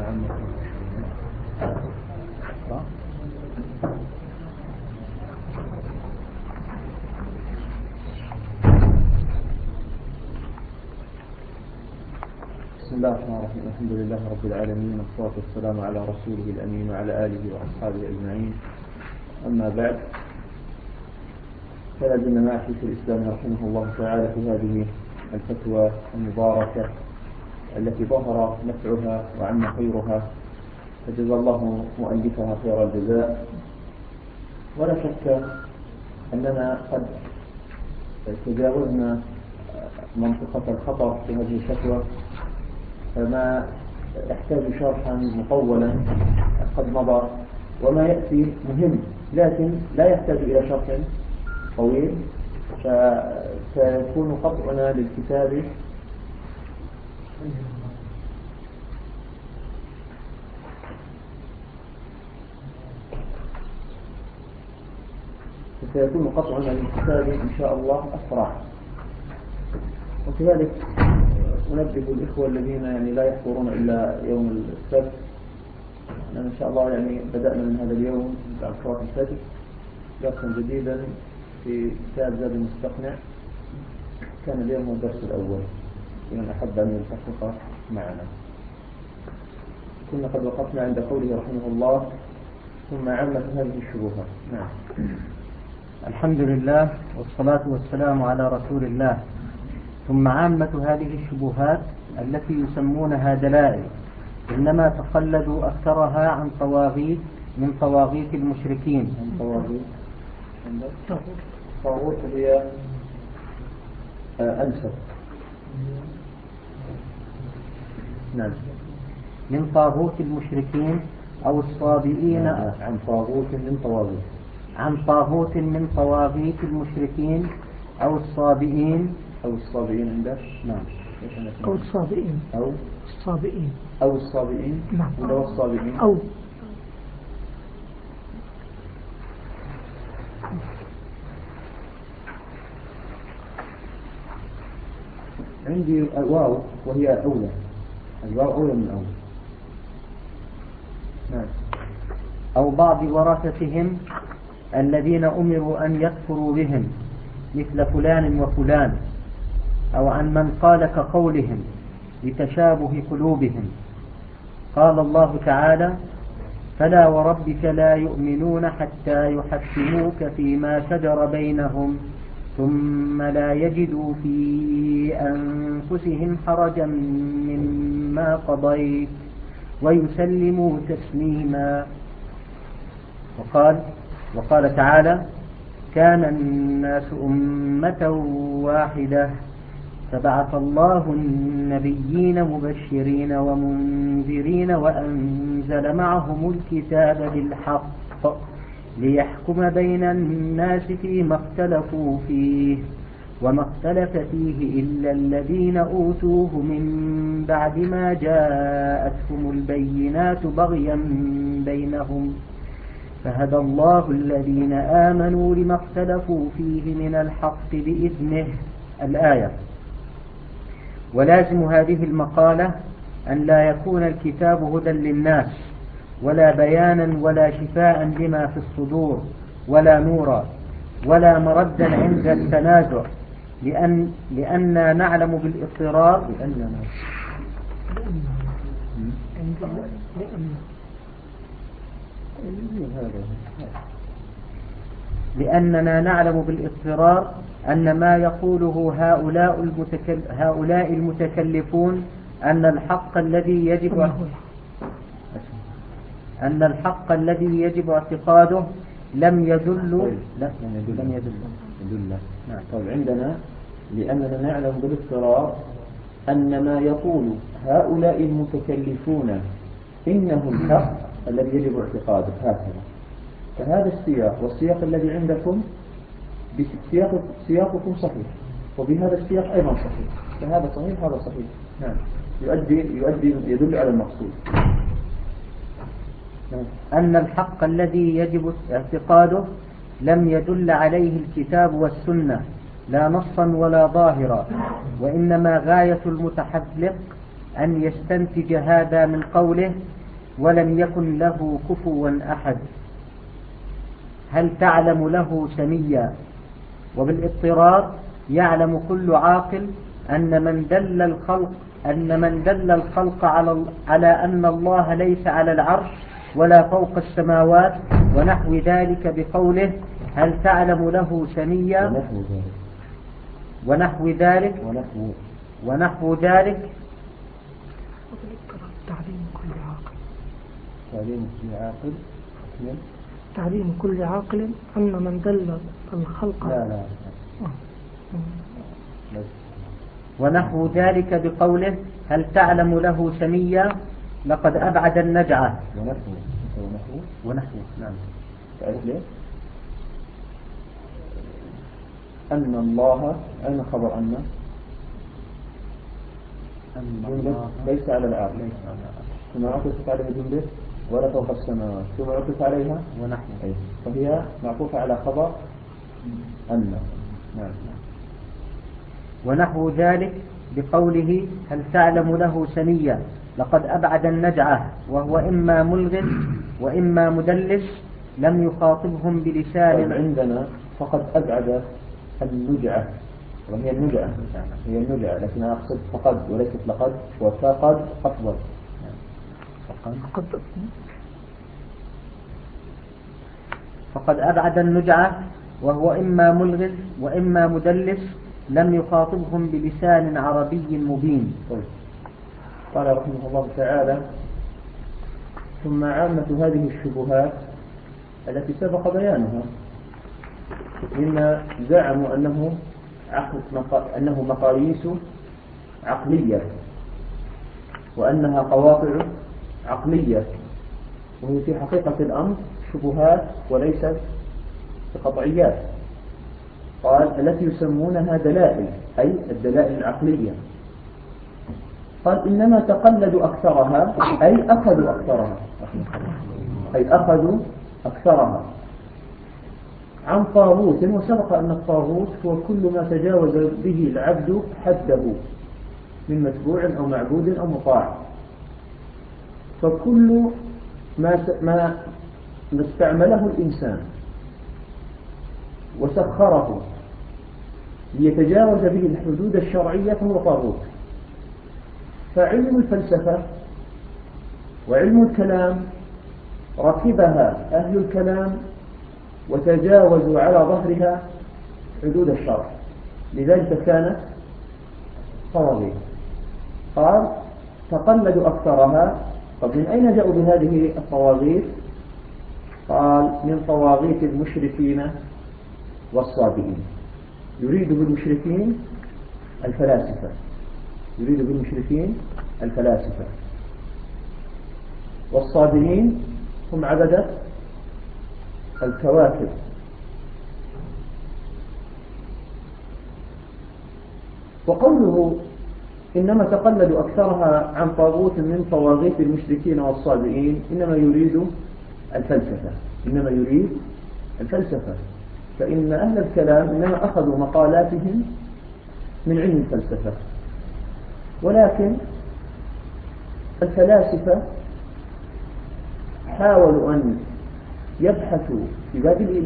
بسم الله الرحمن الرحيم. الحمد لله رب العالمين، والصلاة والسلام على رسوله الأمين وعلى آله وأصحابه أجمعين. أما بعد، فلا زلنا مع شيخ الإسلام رحمه الله تعالى في هذه الفتوى المباركة التي ظهر نفعها وعم خيرها، فجزا الله مؤلفها خير الجزاء. ولا شك أننا قد تجاوزنا منطقة الخطر في هذه الفتوى، فما يحتاج شرحا مطولا قد مضى، وما يأتي مهم لكن لا يحتاج إلى شرح طويل، فسيكون قطعنا للكتاب إن شاء الله أسرع. وكذلك أنبه الإخوة الذين لا يحضرون إلا يوم السبت، أننا إن شاء الله بدأنا من هذا اليوم بعد صلاة الفجر درسا جديدا في كتاب زاد المستقنع. كان اليوم هو الدرس الأول لمن أحب أن يلتحق معنا. كنا قد وقفنا عند قوله رحمه الله: ثم عامة هذه الشبهات. نعم. الحمد لله والصلاة والسلام على رسول الله. ثم عامة هذه الشبهات التي يسمونها دلائل إنما تخلدوا أكثرها عن طواغيت من طواغيت المشركين. طاغوت هي أنسب. نعم. من طاغوت المشركين أو الصابئين. عن طاغوت من طواغيت. عن طاغوت من طواغيت المشركين أو الصابئين. أو الصابئين عندك؟ نعم. أو الصابئين. أو الصابئين. أو الصابئين. نعم. ولا الصابئين. أو عندي الواو وهي أولى. الواو أولى من أولى. نعم. أو بعض ورثتهم الذين أمروا أن يكفروا بهم مثل فلان وفلان، أو عن من قال كقولهم لتشابه قلوبهم. قال الله تعالى: فلا وربك لا يؤمنون حتى يحكموك فيما شجر بينهم ثم لا يجدوا في أنفسهم حرجا مما قضيت ويسلموا تسليما. وقال تعالى: كان الناس أمة واحدة فبعث الله النبيين مبشرين ومنذرين وأنزل معهم الكتاب بالحق ليحكم بين الناس فيما اختلفوا فيه وما اختلف فيه إلا الذين أوتوه من بعد ما جاءتهم البينات بغيا بينهم فهدى الله الذين آمنوا لما اختلفوا فيه من الحق بإذنه. الآية. ولازم هذه المقالة أن لا يكون الكتاب هدى للناس ولا بيانا ولا شفاء لما في الصدور ولا نورا ولا مردا عند التنازع، لأننا نعلم بالاضطرار لأننا نعلم بالاضطرار أن ما يقوله هؤلاء المتكلفون أن الحق الذي يجب اعتقاده لم يدل. نعم. طيب، عندنا لأننا نعلم بالاضطرار أن ما يقول هؤلاء المتكلفون إنه الحق الذي يجب اعتقاده هكذا. فهذا السياق والسياق الذي عندكم سياقكم صحيح، وبهذا السياق أيضا صحيح، فهذا صحيح هذا صحيح. نعم. يدل على المقصود. نعم. أن الحق الذي يجب اعتقاده لم يدل عليه الكتاب والسنة لا نصا ولا ظاهرا، وإنما غاية المتحذلق أن يستنتج هذا من قوله ولم يكن له كفوا أحد. هل تعلم له سميا؟ وبالاضطرار يعلم كل عاقل أن من دل الخلق على أن الله ليس على العرش ولا فوق السماوات ونحو ذلك بقوله هل تعلم له سميا ونحو ذلك تعليم كل عاقل أن من دل الخلق ونحو ذلك بقوله هل تعلم له سميا لقد أبعد النجعة ونحو نعم. تعرف ليه؟ أن الله أين خبر أن الله ليس على العرش ثم عطفت عليه جنده ولا فوق السماوات ثم عطف عليها ونحو فهي معطوفة على خبر أن نعم. ونحو ذلك بقوله هل تعلم له سميا لقد أبعد النجعة وهو إما ملغ وإما مدلس لم يخاطبهم بلسان. عندنا فقد أبعد النجعة وهي النجعة لكن أنا أقصد فقد وليست لقد وفقد أفضل. فقد أبعد النجعة وهو إما ملغ وإما مدلس لم يخاطبهم بلسان عربي مبين. قال رحمه الله تعالى ثم عامة هذه الشبهات التي سبق بيانها مما زعموا أنه مقاييس عقلية وأنها قواطع عقلية وهي في حقيقة الأمر شبهات وليست قطعيات. قال التي يسمونها دلائل أي الدلائل العقلية. قال إنما تقلدوا أكثرها أي أخذوا أكثرها عن طاغوت. وسبق أن الطاغوت هو كل ما تجاوز به العبد حده من متبوع أو معبود أو مطاع. فكل ما استعمله الإنسان وسخره ليتجاوز به الحدود الشرعية فهو طاغوت. فعلم الفلسفة وعلم الكلام ركبها أهل الكلام وتجاوزوا على ظهرها حدود الشرع لذلك كانت طواغيت. قال تقلدوا أكثرها. طب من أين جاءوا بهذه الطواغيت؟ قال من طواغيت المشركين والصابئين. يريد بالمشركين الفلاسفة والصابئين هم عبدة الكواكب. وقوله إنما تقلدوا أكثرها عن طاغوت من طواغيت المشركين والصابئين إنما يريد الفلسفة. فإن أهل الكلام إنما أخذوا مقالاتهم من علم الفلسفة. ولكن الفلاسفة حاولوا أن يبحثوا في باب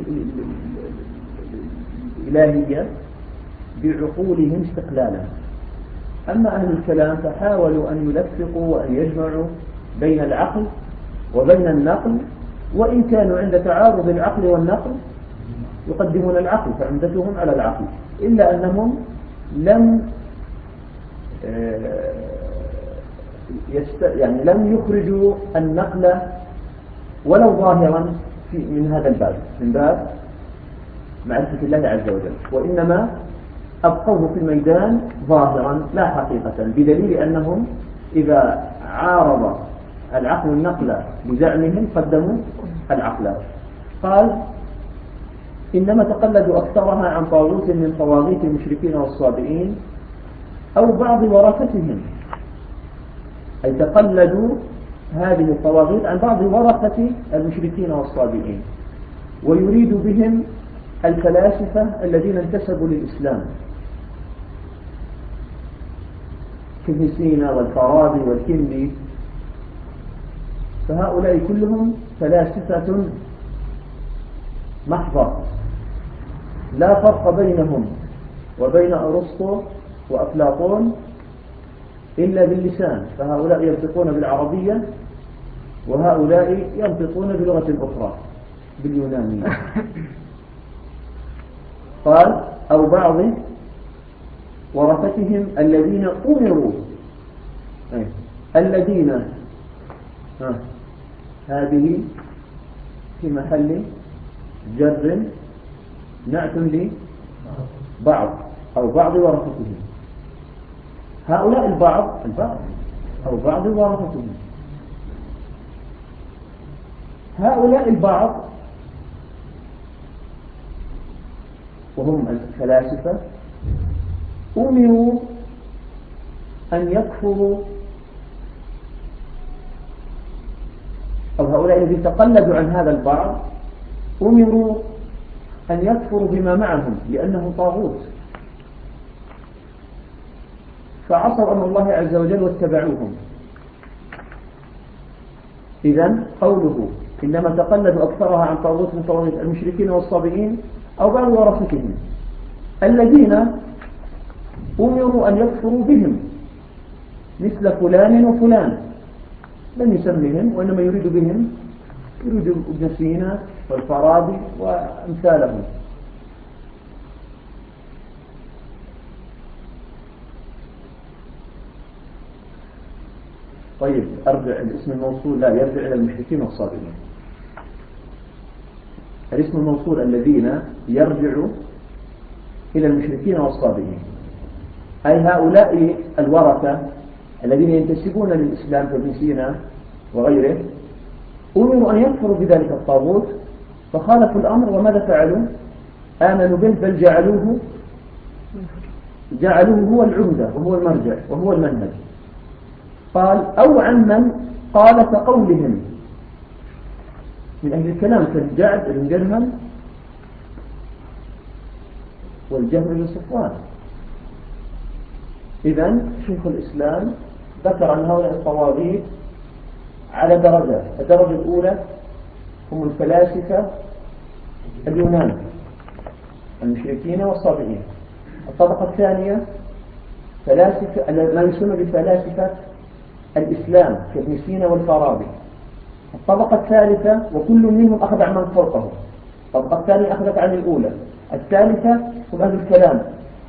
الإلهية بعقولهم استقلالا. أما أهل الكلام فحاولوا أن يلفقوا وأن يجمعوا بين العقل وبين النقل، وإن كانوا عند تعارض العقل والنقل يقدمون العقل فعمدتهم على العقل، إلا أنهم لم يخرجوا النقل ولو ظاهرا من هذا الباب، من باب معرفة الله عز وجل، وإنما أبقوه في الميدان ظاهرا لا حقيقة، بدليل أنهم إذا عارض العقل النقل بزعمهم قدموا العقل. قال إنما تقلدوا أكثرها عن طاغوت من طواغيت المشركين والصابئين أو بعض ورثتهم، أي تقلدوا هذه الطواغيت عن بعض ورثة المشركين والصابئين، ويريد بهم الفلاسفة الذين انتسبوا للإسلام كابن سينا والفارابي والكندي فهؤلاء كلهم فلاسفة محضة، لا فرق بينهم وبين أرسطو وأفلاطون إلا باللسان، فهؤلاء ينطقون بالعربية وهؤلاء ينطقون بلغة أخرى باليونانية. قال أو بعض ورثتهم الذين أمروا، الذين هذه في محل جر نعت لبعض أو بعض ورثتهم، هؤلاء البعض أو بعض ورثتهم، هؤلاء البعض وهم الفلاسفة أمروا أن يكفروا، أو هؤلاء الذين تقلدوا عن هذا البعض أمروا أن يكفروا بما معهم لأنه طاغوت، فعصوا أمر الله عز وجل واتبعوهم. إذن قوله إنما تقلدوا أكثرها عن طاغوت من طواغيت المشركين والصابئين أو بعض ورثتهم الذين أمروا أن يكفروا بهم مثل فلان وفلان، لم يسمهم وإنما يريد بهم يريد ابن سينا والفارابي وأمثالهم. طيب أرجع الاسم الموصول لا يرجع إلى المشركين والصابئين. الاسم الموصول الذين يرجع إلى المشركين والصابئين، أي هؤلاء الورثة الذين ينتسبون للإسلام كابن سينا وغيره أمروا أن يكفروا بذلك الطاغوت فخالفوا الأمر، وماذا فعلوا؟ آمنوا به، بل جعلوه هو العمدة وهو المرجع وهو المنهج. قال أو عمن قال كقولهم من أهل الكلام كالجعد بن درهم والجهم بن صفوان. إذن شيخ الإسلام ذكر أن هؤلاء الطواغيت على درجات. الدرجة الأولى هم الفلاسفة اليونان المشركين والصابئين. الطبقة الثانية فلاسفة ما يسمى بفلاسفة الإسلام كابن سينا والفارابي. الطبقة الثالثة وكل منهم أخذ عن من فوقه. الطبقة الثانية أخذت عن الأولى. الثالثة هم أهل الكلام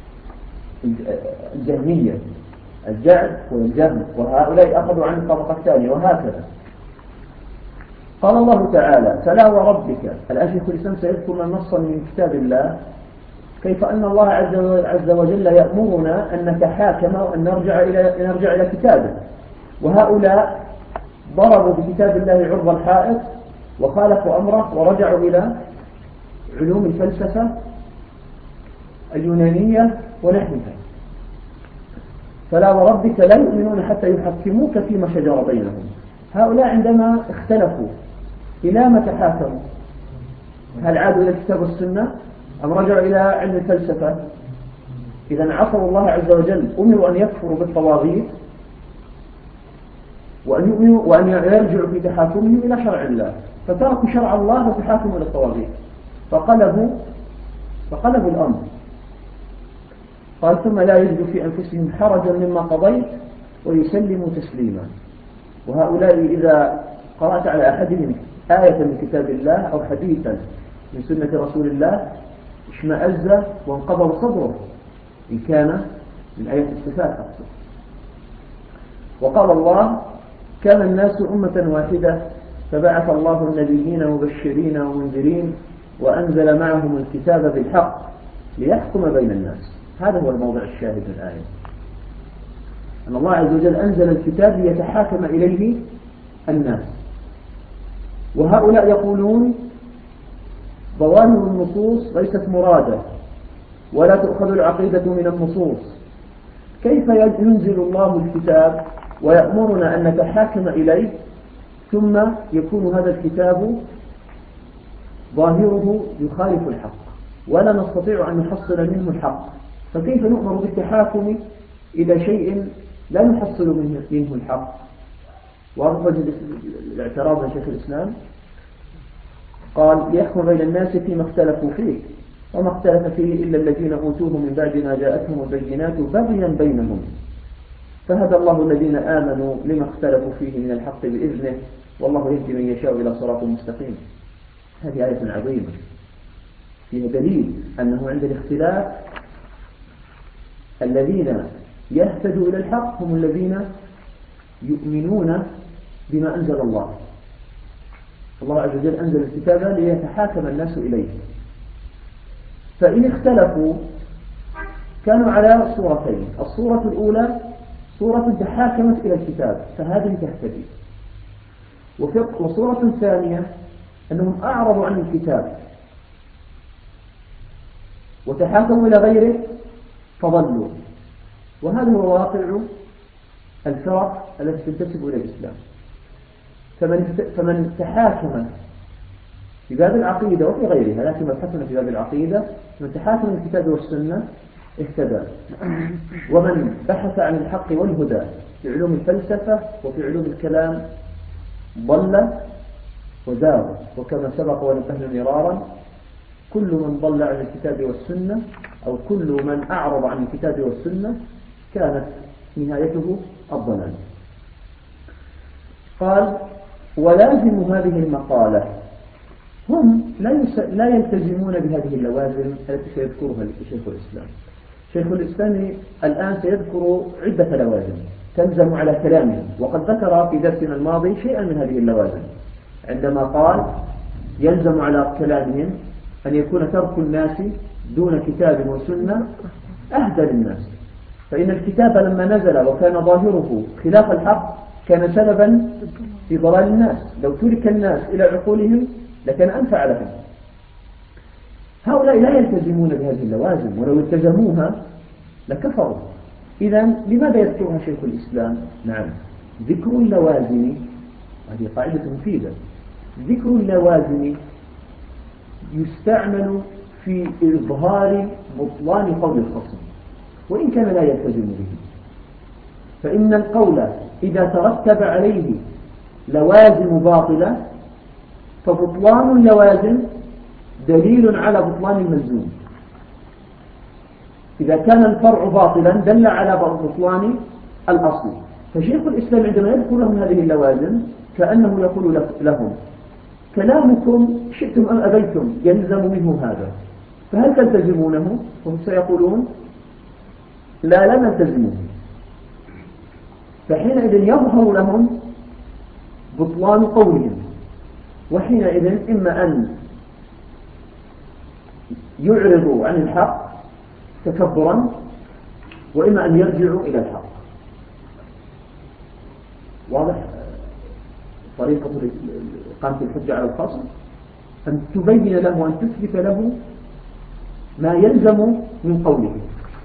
الجهمية الجعد والجهم، وهؤلاء أخذوا عن الطبقة الثانية، وهكذا. قال الله تعالى فلا وربك. الآن شيخ الإسلام سيذكر من نصا من كتاب الله كيف أن الله عز وجل يأمرنا أن نتحاكم وأن نرجع إلى كتابه، وهؤلاء ضربوا بكتاب الله عرض الحائط وخالفوا أمره ورجعوا إلى علوم الفلسفة اليونانية ونحوها. فلا وربك لا يؤمنون حتى يحكموك فيما شجر بينهم. هؤلاء عندما اختلفوا إلى ما تحاكموا؟ هل عادوا إلى الكتاب والسنة أم رجعوا إلى علم الفلسفة؟ إذا عصوا الله عز وجل، أمروا أن يكفروا بالطواغيت وأن يؤمنوا وأن يرجعوا في تحاكمهم إلى شرع الله، فتركوا شرع الله وتحاكموا إلى الطواغيت، فقلبوا الأمر. قال ثم لا يجد في أنفسهم حرجا مما قضيت ويسلموا تسليما. وهؤلاء إذا قرأت على أحدهم آية من كتاب الله أو حديثا من سنة رسول الله اشمأز وانقبض صدره إن كان من آية الصفات أقصد. وقال الله كان الناس أمة واحدة فبعث الله النبيين مبشرين ومنذرين وأنزل معهم الكتاب بالحق ليحكم بين الناس. هذا هو الموضع الشاهد من الآية، أن الله عز وجل أنزل الكتاب ليتحاكم إليه الناس. وهؤلاء يقولون ظواهر النصوص ليست مرادة ولا تؤخذ العقيدة من النصوص. كيف ينزل الله الكتاب ويأمرنا أن نتحاكم إليه ثم يكون هذا الكتاب ظاهره يخالف الحق ولا نستطيع أن نحصل منه الحق؟ فكيف نؤمر بالتحاكم إلى شيء لا نحصل منه الحق؟ واضح وجه الاعتراض من شيخ الإسلام. قال ليحكم بين الناس فيما اختلفوا فيه وما اختلف فيه إلا الذين أوتوه من بعد ما جاءتهم البينات بغيا بينهم فهدى الله الذين آمنوا لما اختلفوا فيه من الحق بإذنه والله يهدي من يشاء إلى صراط مستقيم. هذه آية عظيمة فيها دليل أنه عند الاختلاف الذين يهتدوا إلى الحق هم الذين يؤمنون بما أنزل الله. الله عز وجل أنزل الكتاب ليتحاكم الناس إليه، فإن اختلفوا كانوا على صورتين. الصورة الأولى صورة تحاكمت إلى الكتاب فهذه تهتدي، وصورة ثانية أنهم أعرضوا عن الكتاب وتحاكموا إلى غيره فضلوا. وهذا هو واقع الفرق التي تنتسب إلى الإسلام. فمن تحاكم في باب العقيدة وفي غيرها، لكن مبحثنا في باب العقيدة، من تحاكم الكتاب والسنة اهتدى، ومن بحث عن الحق والهدى في علوم الفلسفة وفي علوم الكلام ضل وزاغ. وكما سبق ونبهنا مرارا كل من ضل عن الكتاب والسنة أو كل من أعرض عن الكتاب والسنة كانت نهايته الضلال. قال ولازم هذه المقالة هم لا يلتزمون بهذه اللوازم التي سيذكرها شيخ الإسلام. شيخ الإسلام الآن سيذكر عدة لوازم تلزم على كلامه، وقد ذكر في درسنا الماضي شيئا من هذه اللوازم عندما قال يلزم على كلامهم أن يكون ترك الناس دون كتاب وسنة أهدى للناس، فإن الكتاب لما نزل وكان ظاهره خلاف الحق كان سببا في ضلال الناس. لو ترك الناس إلى عقولهم لكان أنفع لهم. هؤلاء لا يلتزمون بهذه اللوازم، ولو التزموها لكفروا. إذن لماذا يذكرها شيخ الإسلام؟ نعم، ذكر اللوازم هذه قاعدة مفيدة. ذكر اللوازم يستعمل في إظهار بطلان قول الخصم وإن كان لا يلتزم به. فإن القول إذا ترتب عليه لوازم باطلة فبطلان اللوازم دليل على بطلان الملزوم. إذا كان الفرع باطلا دل على بطلان الأصل. فشيخ الإسلام عندما يذكر لهم هذه اللوازم كأنه يقول لهم كلامكم شئتم أم أبيتم يلزم منه هذا، فهل تلتزمونه؟ هم سيقولون لا نلتزمه. فحينئذ يظهر لهم بطلان قولهم، وحينئذ إما أن يعرضوا عن الحق تكبرا وإما أن يرجعوا إلى الحق. واضح طريقة إقامة الحجة على الخصم؟ أن تبين له وأن تثبت له ما يلزم من قوله،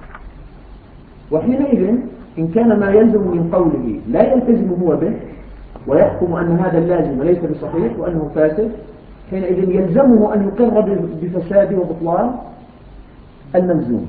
وحينئذ إن كان ما يلزم من قوله لا يلتزم هو به ويحكم أن هذا اللازم ليس بصحيح وأنه فاسد، حينئذ يلزمه أن يقر بفساد وبطلان الملزوم.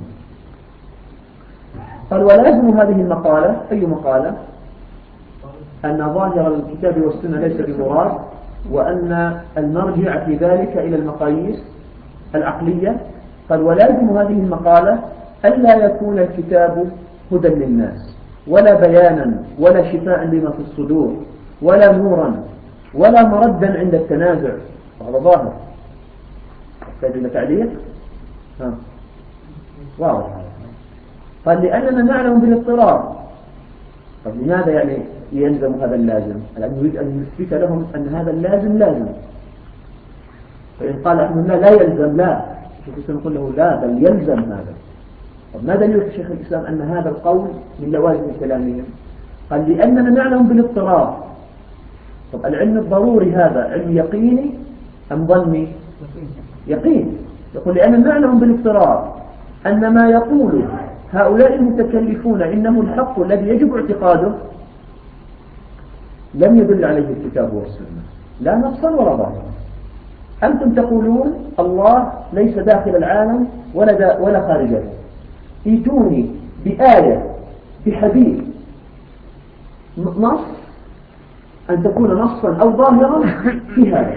قال ولازم هذه المقالة أي مقالة؟ أن ظاهر الكتاب والسنة ليس بمراد، وأن المرجع في ذلك إلى المقاييس العقلية. قال ولازم هذه المقالة ألا يكون الكتاب هدى للناس ولا بيانا ولا شفاء لما في الصدور ولا نورا ولا مردا عند التنازع. هذا ظاهر يحتاج إلى تعليق. واضح. قال لأننا نعلم بالاضطرار. طب لماذا يعني يلزم هذا اللازم؟ لأنه يريد أن يثبت لهم أن هذا اللازم لازم. فإن قال أحمد لا يلزم، لا شيخ الإسلام يقول له لا بل يلزم هذا. طب ماذا يريد شيخ الإسلام أن هذا القول من لوازم كلامهم؟ قال لأننا نعلم بالاضطرار. طب العلم الضروري هذا علم يقيني أم ظني؟ يقين. يقول لأننا نعلم بالاضطرار أن ما يقول هؤلاء المتكلفون إنه الحق الذي يجب اعتقاده لم يدل عليه الكتاب والسنة لا نصا ولا ظاهرا. أنتم تقولون الله ليس داخل العالم ولا خارجه، ائتوني بآية بحديث نص أن تكون نصا أو ظاهرا في هذا.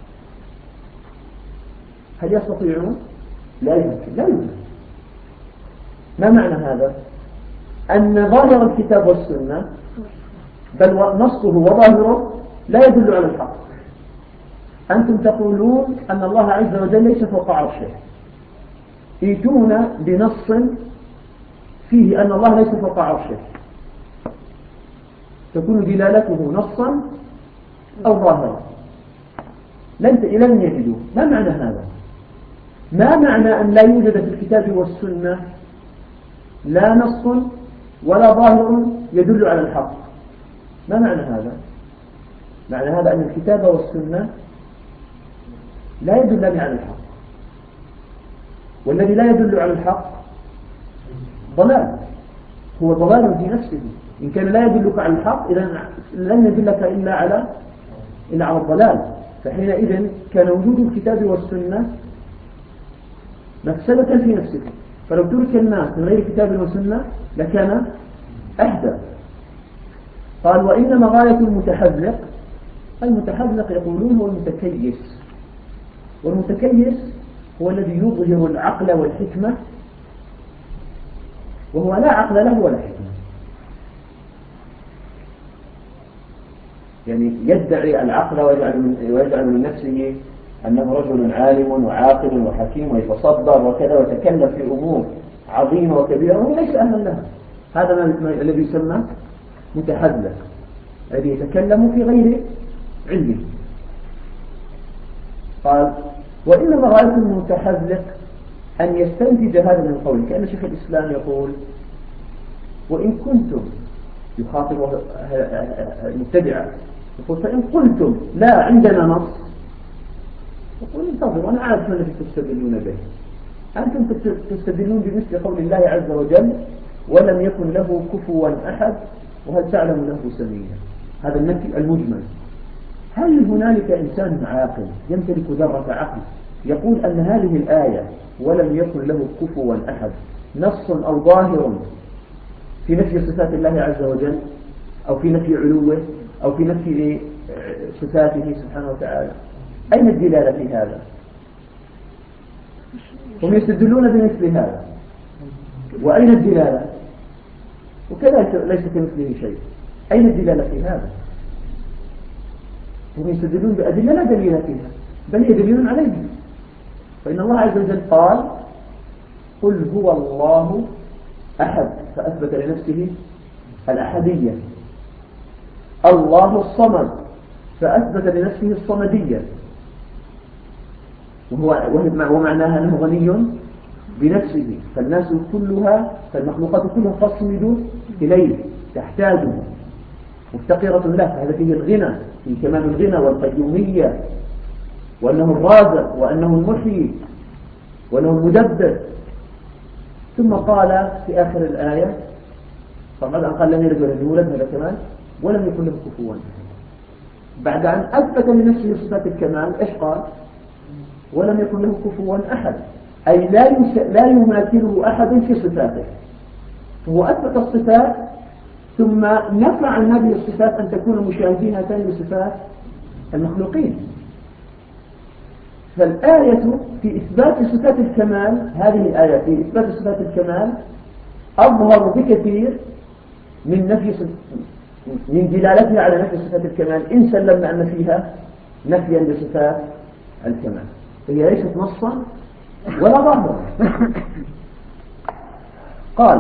هل يستطيعون؟ لا يمكن، لا يمكن. ما معنى هذا؟ أن ظاهر الكتاب والسنة بل نصه وظاهره لا يدل على الحق. أنتم تقولون أن الله عز وجل ليس فوق عرشه، ائتونا بنص فيه أن الله ليس فوق عرشه، تكون دلالته نصا أو ظاهرا. لن يجدوه. ما معنى هذا؟ ما معنى أن لا يوجد في الكتاب والسنة لا نص ولا ظاهر يدل على الحق؟ ما معنى هذا؟ معنى هذا أن الكتاب والسنة لا يدلان على الحق، والذي لا يدل على الحق ضلال، هو ضلال في نفسه. إن كان لا يدلك على الحق إذن لن يدلك إلا على الضلال. فحينئذ كان وجود الكتاب والسنة مفسدة في نفسك، فلو ترك الناس من غير كتاب وسنة لكان أهدى. قال وإنما غاية المتحذلق يقولون هو المتكيس، والمتكيس هو الذي يظهر العقل والحكمة وهو لا عقل له ولا حكمة، يعني يدعي العقل ويجعل من نفسه أنه رجل عالم وعاقل وحكيم ويتصدر وكذا ويتكلم في أمور عظيمة وكبيرة وهو ليس أهلا لها. هذا الذي يسمى متحذلق، الذي يتكلم في غير علمه. قال وإنما غاية المتحذلق أن يستنتج هذا من قوله، كأن شيخ الإسلام يقول وإن كنتم، يخاطب المبتدعة، يقول فإن قلتم لا عندنا نص، يقول انتظروا أنا عارف ما الذي تستدلون به. أنتم تستدلون بمثل قول الله عز وجل ولم يكن له كفوا أحد وهل تعلم له سميا. هذا النفي المجمل. هل هنالك إنسان عاقل يمتلك ذرة عقل يقول أن هذه الآية ولم يكن له كفوا أحد نص أو ظاهر في نفي صفات الله عز وجل أو في نفي علوه أو في نفي صفاته سبحانه وتعالى؟ أين الدلالة في هذا؟ هم يستدلون بمثل هذا، وأين الدلالة؟ وكذلك ليس كمثله شيء. أين الدلالة في هذا؟ هم يستدلون بأدلة لا دليل فيها، بل هي دليل عليهم. فإن الله عز وجل قال قل هو الله أحد، فأثبت لنفسه الأحدية. الله الصمد، فأثبت لنفسه الصمدية، ومعناها أنه غني بنفسه، فالناس كلها، فالمخلوقات كلها تصمد إليه، تحتاجه، مفتقرة له. هذا فيه الغنى، فيه كمال الغنى والقيومية، وأنه الرازق وأنه المحيي وأنه المدبر. ثم قال في آخر الآية فقد أن قال لم يلد ولم يولد، هذا كمان، ولم يكن له كفوا. بعد أن أثبت لنفسه صفات الكمال إيش قال؟ ولم يكن له كفوا أحد، أي لا يماثله أحد في صفاته. هو أثبت الصفات ثم نفى عن هذه الصفات أن تكون مشابهة لصفات المخلوقين. فالآية في إثبات صفات الكمال، هذه الآية في إثبات صفات الكمال أظهر بكثير من دلالتها على نفي صفات الكمال، إن سلمنا أن فيها نفيا لصفات الكمال، فهي ليست نصا ولا ظاهرا. قال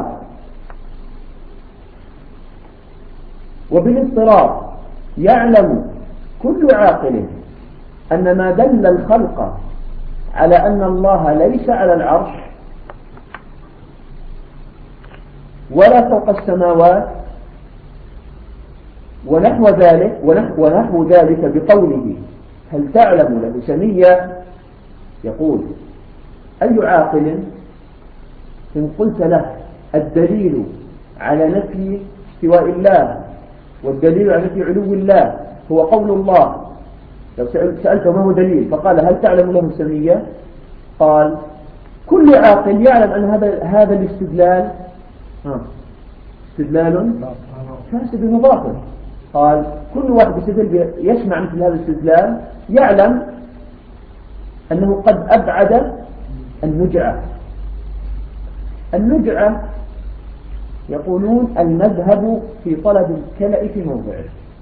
وبالاضطرار يعلم كل عاقل أن ما دل الخلق على أن الله ليس على العرش ولا فوق السماوات ونحو ذلك بقوله هل تعلم له سميا. يقول أي عاقل إن قلت له الدليل على نفي استواء الله والدليل على نفي علو الله هو قول الله، لو سألته ما هو دليل فقال هل تعلم له سميا، قال كل عاقل يعلم أن هذا الاستدلال استدلال فاسد وباطل. قال كل واحد يسمع مثل هذا الاستدلال يعلم أنه قد أبعد النجعة. النجعة يقولون المذهب في طلب الكلأ في موضعه.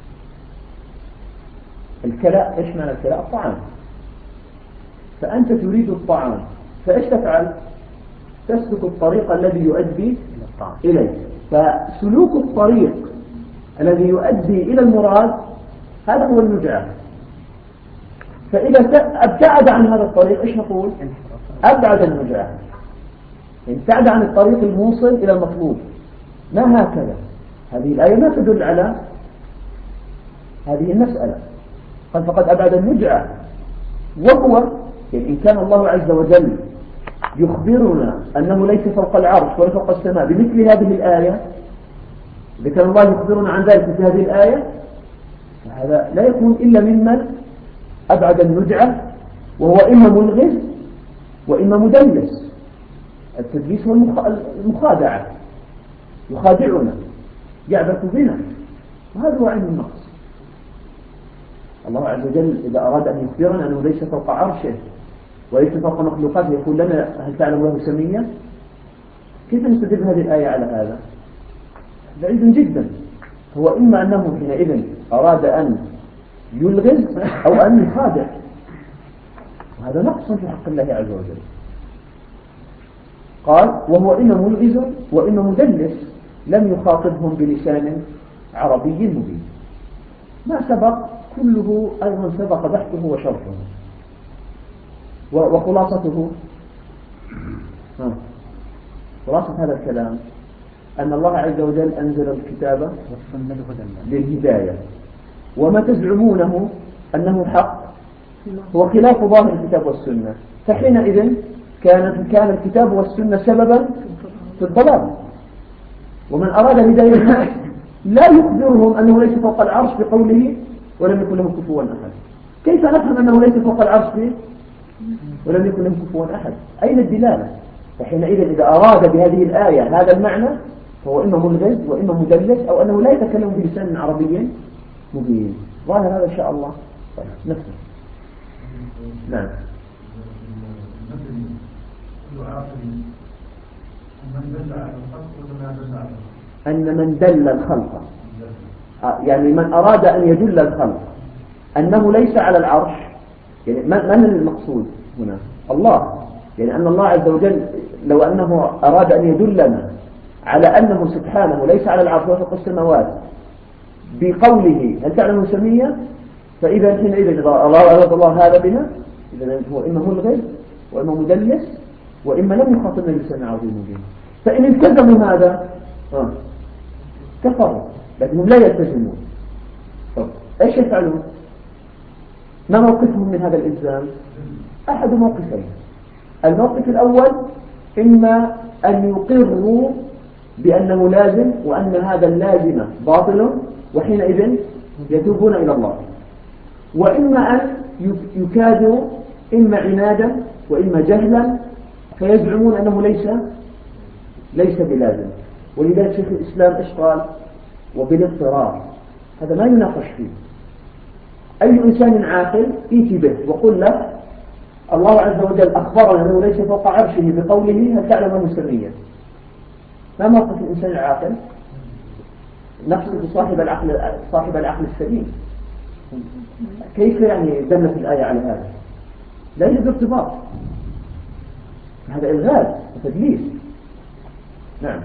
الكلأ، إيش معنى الكلأ؟ الطعام. فأنت تريد الطعام، فإيش تفعل؟ تسلك الطريق الذي يؤدي إليه. فسلوك الطريق الذي يؤدي إلى المراد هذا هو النجعة. فإذا ابتعد عن هذا الطريق إيش نقول؟ أبعد النجعة، ابتعد عن الطريق الموصل إلى المطلوب. ما هكذا، هذه الآية ما تدل على هذه المسألة. قال فقد أبعد النجعة، وهو يعني إن كان الله عز وجل يخبرنا أنه ليس فوق العرش ولا فوق السماء بمثل هذه الآية، إذا كان الله يخبرنا عن ذلك في هذه الآية، فهذا لا يكون إلا ممن أبعد النجعة، وهو إما ملغز وإما مدلس. التدليس هو المخادعة، يخادعنا، يعبث بنا، وهذا هو علم النقص. الله عز وجل إذا أراد أن يخبرنا أنه ليس فوق عرشه وليس فوق مخلوقاته يقول لنا هل تعلم له سميا؟ كيف نستدل هذه الآية على هذا؟ بعيد جدا. هو إما أنه حينئذ أراد أن يلغز أو أن يخادع، وهذا نقص في حق الله عز وجل. قال وهو إما ملغز وإما مدلس لم يخاطبهم بلسان عربي مبين. ما سبق كله أيضا سبق بحثه وشرحه، وخلاصته خلاصة هذا الكلام أن الله عز وجل أنزل الكتاب للهداية، وما تزعمونه أنه حق هو خلاف ظاهر الكتاب والسنة. فحينئذ كان الكتاب والسنة سببا في الضلال. ومن أراد هداية الناس لا يخبرهم أنه ليس فوق العرش بقوله ولم يكن له كفوا أحد. كيف نفهم أنه ليس فوق العرش ولم يكن له كفوا أحد؟ أين الدلالة؟ فحينئذ إذا أراد بهذه الآية هذا المعنى فهو إما ملغز وإما مدلس أو أنه لا يتكلم بلسان عربي مبين. ظاهر هذا إن شاء الله. طيب نفسه. نعم. أن من دل الخلق يعني من أراد أن يدل الخلق أنه ليس على العرش، يعني من المقصود هنا؟ الله. يعني أن الله عز وجل لو أنه أراد أن يدلنا على أنه سبحانه ليس على العرش وفوق السماوات بقوله هل تعلم سميا، فإذا حينئذ إذا أراد الله هذا بنا إذا هو إما ملغز وإما مدلس وإما لم يخاطبنا بلسان عربي مبين. فإن التزموا هذا كفروا، لكنهم لا يلتزمون. طب إيش يفعلون؟ ما موقفهم من هذا الإلزام؟ أحد موقفين. الموقف الأول إما أن يقروا بأنه لازم وأن هذا اللازم باطل وحينئذ يتوبون إلى الله، وإما أن يكادوا إما عنادا وإما جهلا فيزعمون أنه ليس بلازم. ولذلك شيخ الإسلام إيش قال؟ وبالاضطرار. هذا ما يناقش فيه. أي إنسان عاقل ائت به وقل له الله عز وجل أخبرنا أنه ليس فوق عرشه بقوله هل تعلم سميا. ما موقف الإنسان العاقل؟ نقصد صاحب العقل السليم. كيف يعني دلت الآية على هذا؟ لا يوجد ارتباط، هذا إلغاز وتدليس. نعم.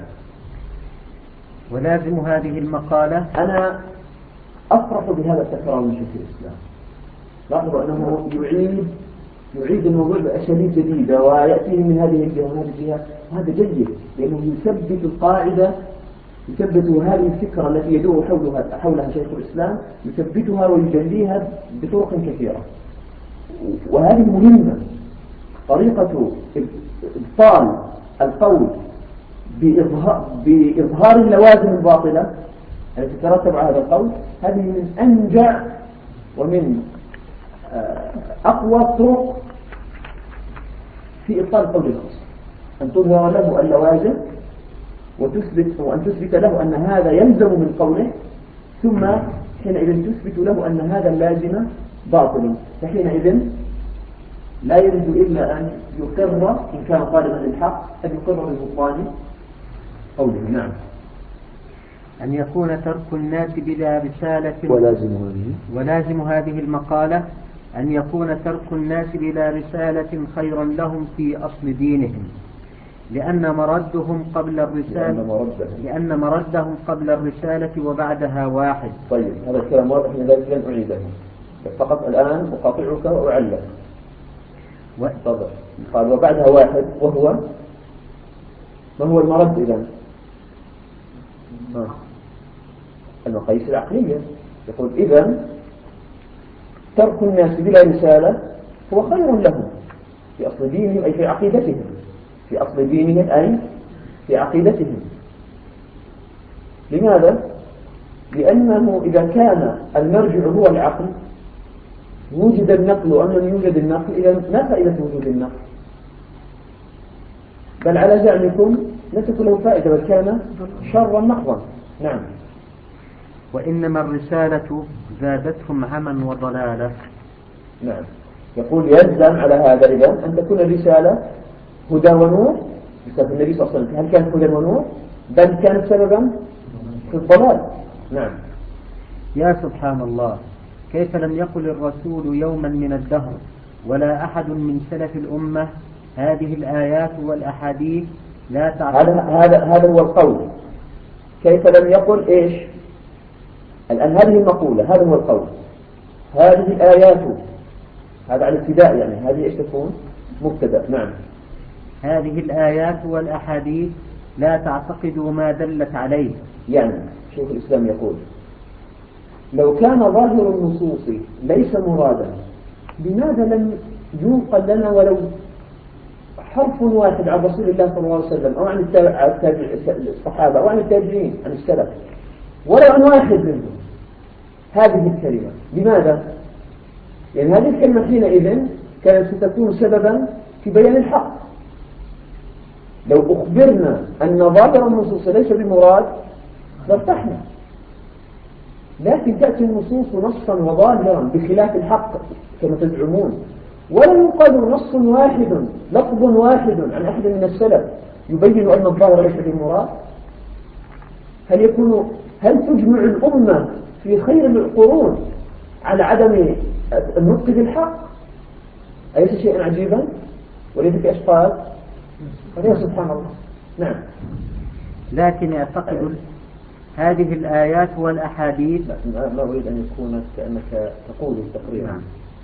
ولازم هذه المقالة أنا أفرح بهذا التكرار من شيخ الإسلام. لاحظوا أنه يعيد الموضوع بأساليب جديدة ويأتيه من هذه الجهة وهذه الجهة، وهذا جيد لأنه يثبت القاعدة، يثبت هذه الفكرة التي يدور حولها شيخ الإسلام، يثبتها ويجليها بطرق كثيرة. وهذه مهمة. طريقة إبطال القول بإظهار اللوازم الباطلة التي تترتب على هذا القول، هذه من أنجع ومن أقوى الطرق في إبطال القول الخاص، أن تظهر له اللوازم وأن تثبت له أن هذا يلزم من قوله ثم حينئذ تثبت له أن هذا اللازم باطل، فحينئذ لا يجوز إلا أن يقر إن كان طالبا للحق أن يقر بالبطلان قوله. نعم. أن يكون ترك الناس بلا رسالة ولازم هذه المقالة أن يكون ترك الناس بلا رسالة خيرا لهم في أصل دينهم، لأن مردهم قبل الرسالة وبعدها واحد. طيب، هذا الكلام واضح، من ذلك لن أعيده فقط الآن أقاطعك وأعلق. تفضل. قال وبعدها واحد، وهو ما هو المرد إذن؟ المقاييس العقلية. يقول إذن ترك الناس بلا رسالة هو خير لهم في أصل دينهم أي في عقيدتهم، في أصل دينهم أي في عقيدتهم. لماذا؟ لأنه إذا كان المرجع هو العقل وجد النقل، وأن لم يوجد النقل إذا ما فائدة وجود النقل؟ بل على زعمكم لا تكون له فائدة، بل كان شرا محضا. نعم. وإنما الرسالة زادتهم عمى وضلالة. نعم. يقول يلزم على هذا إذن أن تكون الرسالة هدى ونور بسبب النبي صلى الله عليه وسلم. هل كانت هدى ونور؟ بل كانت سببا في الضلال. نعم. يا سبحان الله، كيف لم يقل الرسول يوما من الدهر ولا أحد من سلف الأمة هذه الآيات والأحاديث لا تعتقد. هذا هو القول. كيف لم يقل إيش؟ الآن هذه المقولة، هذا هو القول. هذه الآيات، هذا على الابتداء، يعني هذه إيش تكون؟ مبتدأ. نعم. هذه الآيات والأحاديث لا تعتقدوا ما دلت عليه. يعني شيخ الإسلام يقول لو كان ظاهر النصوص ليس مرادا، لماذا لم ينقل لنا ولو حرف واحد عن رسول الله صلى الله عليه وسلم أو عن الصحابة أو عن التابعين عن السلف، ولو عن واحد منهم هذه الكلمة؟ لماذا؟ يعني هذه الكلمة حينئذ كانت ستكون سببا في بيان الحق. لو أخبرنا أن ظاهر النصوص ليس بمراد لارتحنا، لكن تأتي النصوص نصا وظاهرا بخلاف الحق كما تزعمون، ولا يقال نص واحد لفظ واحد عن أحد من السلف يبين أن الظاهر ليس بمراد. هل تجمع الأمة في خير القرون على عدم النطق بالحق؟ أليس شيئا عجيبا؟ ولذلك إيش قال؟ يا سبحان الله. نعم. لكن يعتقد هذه الآيات والأحاديث. لا أريد أن يكون كأنك تقول تقريبا. نعم.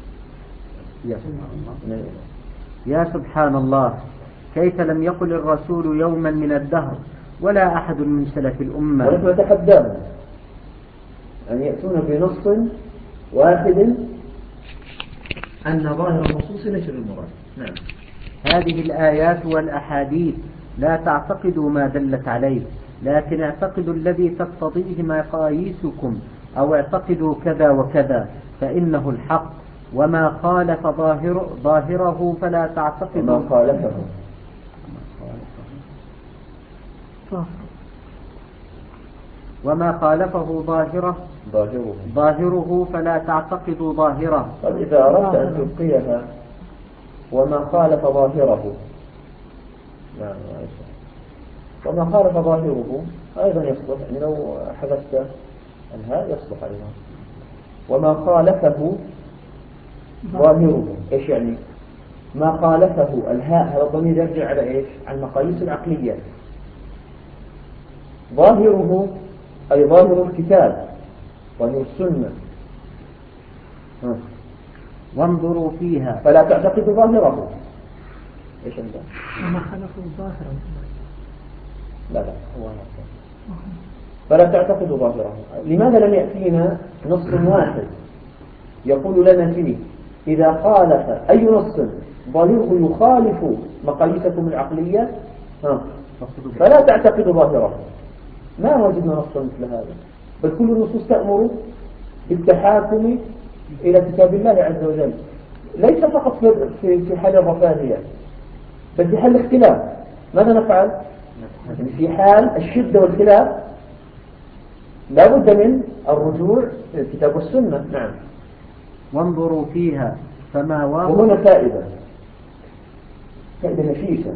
يا سبحان الله، كيف لم يقل الرسول يوما من الدهر ولا أحد من سلف الأمة. ونحن نتحداهم أن يأتون بنص واحد أن ظاهر النصوص ليس بالمراد. نعم. هذه الآيات والأحاديث لا تعتقدوا ما دلت عليه، لكن اعتقدوا الذي تقتضيه مقاييسكم، أو اعتقدوا كذا وكذا فإنه الحق، وما خالف ظاهره فلا تعتقدوا. وما خالفه ظاهره فلا تعتقدوا ظاهره. طيب إذا أردت أن تبقيها وما خالف ظاهره، نعم، وما خالف ظاهره أيضا يصلح، يعني لو حذفت الهاء يصلح أيضا. وما خالفه ظاهره إيش يعني؟ ما خالفه الهاء هذا الضمير يرجع على إيش؟ على المقاييس العقلية. ظاهره أي ظاهر الكتاب، ظاهر السنة. وانظروا فيها فلا تعتقد ظاهره. إيش أنت؟ وما خلفه ظاهرا. لا هو فلا تعتقد ظاهره. لماذا لم يأتينا نص واحد يقول لنا فيه إذا خالف أي نص ظاهره يخالف مقاييسكم العقلية فلا تعتقد ظاهره؟ ما وجدنا نصا مثل هذا، بل كل النصوص تأمر بالتحاكم إلى كتاب الله عز وجل، ليس فقط في حال الرفاهية بل في حال الاختلاف. ماذا نفعل؟ يعني في حال الشدة والخلاف لا بد من الرجوع إلى الكتاب والسنة. نعم. وانظروا فيها فما وهنا فائدة نفيسة.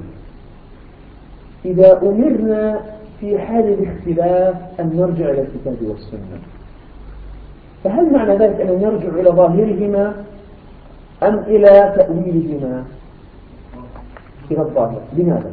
إذا أمرنا في حال الاختلاف أن نرجع إلى الكتاب والسنة، فهل معنى ذلك أن نرجع إلى ظاهرهما أم إلى تأويلهما؟ إلى الظاهر. لماذا؟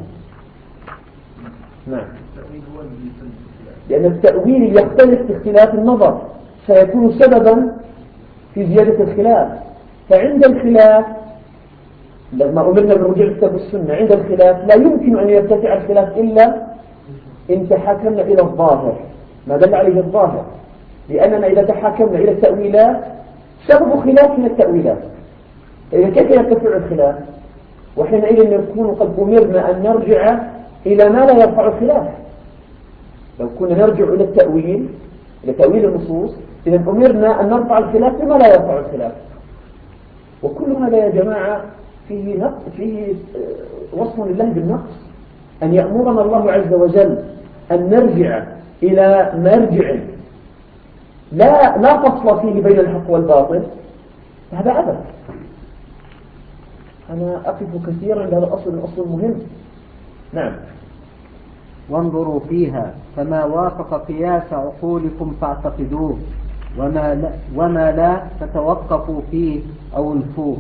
نعم. لأن التأويل يختلف باختلاف النظر، سيكون سببا في زيادة الخلاف. فعند الخلاف لما أمرنا بالرجوع إلى الكتاب والسنة، عند الخلاف لا يمكن أن يرتفع الخلاف إلا إن تحاكمنا إلى الظاهر، ما دل عليه الظاهر. لأننا إذا تحاكمنا إلى التأويلات سبب خلافنا التأويلات، إذا كيف يرتفع الخلاف؟ وحينئذ نكون قد أمرنا أن نرجع إلى ما لا يرفع الخلاف. لو كنا نرجع إلى التأويل، إلى تأويل النصوص، إذا أمرنا أن نرفع الخلاف بما لا يرفع الخلاف. وكل هذا يا جماعة فيه وصف لله بالنقص، أن يأمرنا الله عز وجل أن نرجع إلى مرجع لا فصل فيه بين الحق والباطل، هذا عبث. أنا أقف كثيرا عند هذا الأصل مهم. نعم. وانظروا فيها فما وافق قياس عقولكم فاعتقدوه وما لا فتوقفوا فيه أو انفوه.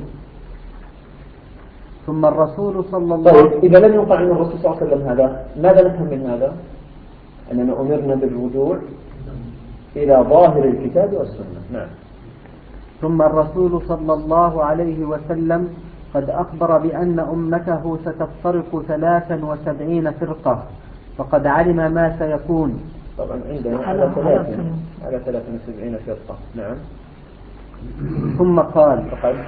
ثم الرسول صلى الله عليه وسلم. إذا لم يوقع عن الرسول صلى الله عليه وسلم هذا، ماذا نفهم من هذا؟ أننا أمرنا بالرجوع إلى ظاهر الكتاب والسنة. نعم. ثم الرسول صلى الله عليه وسلم قد أخبر بأن أمته ستفترق 73 فرقة، فقد علم ما سيكون. طبعا عندنا على 73 فرقة. نعم. ثم قال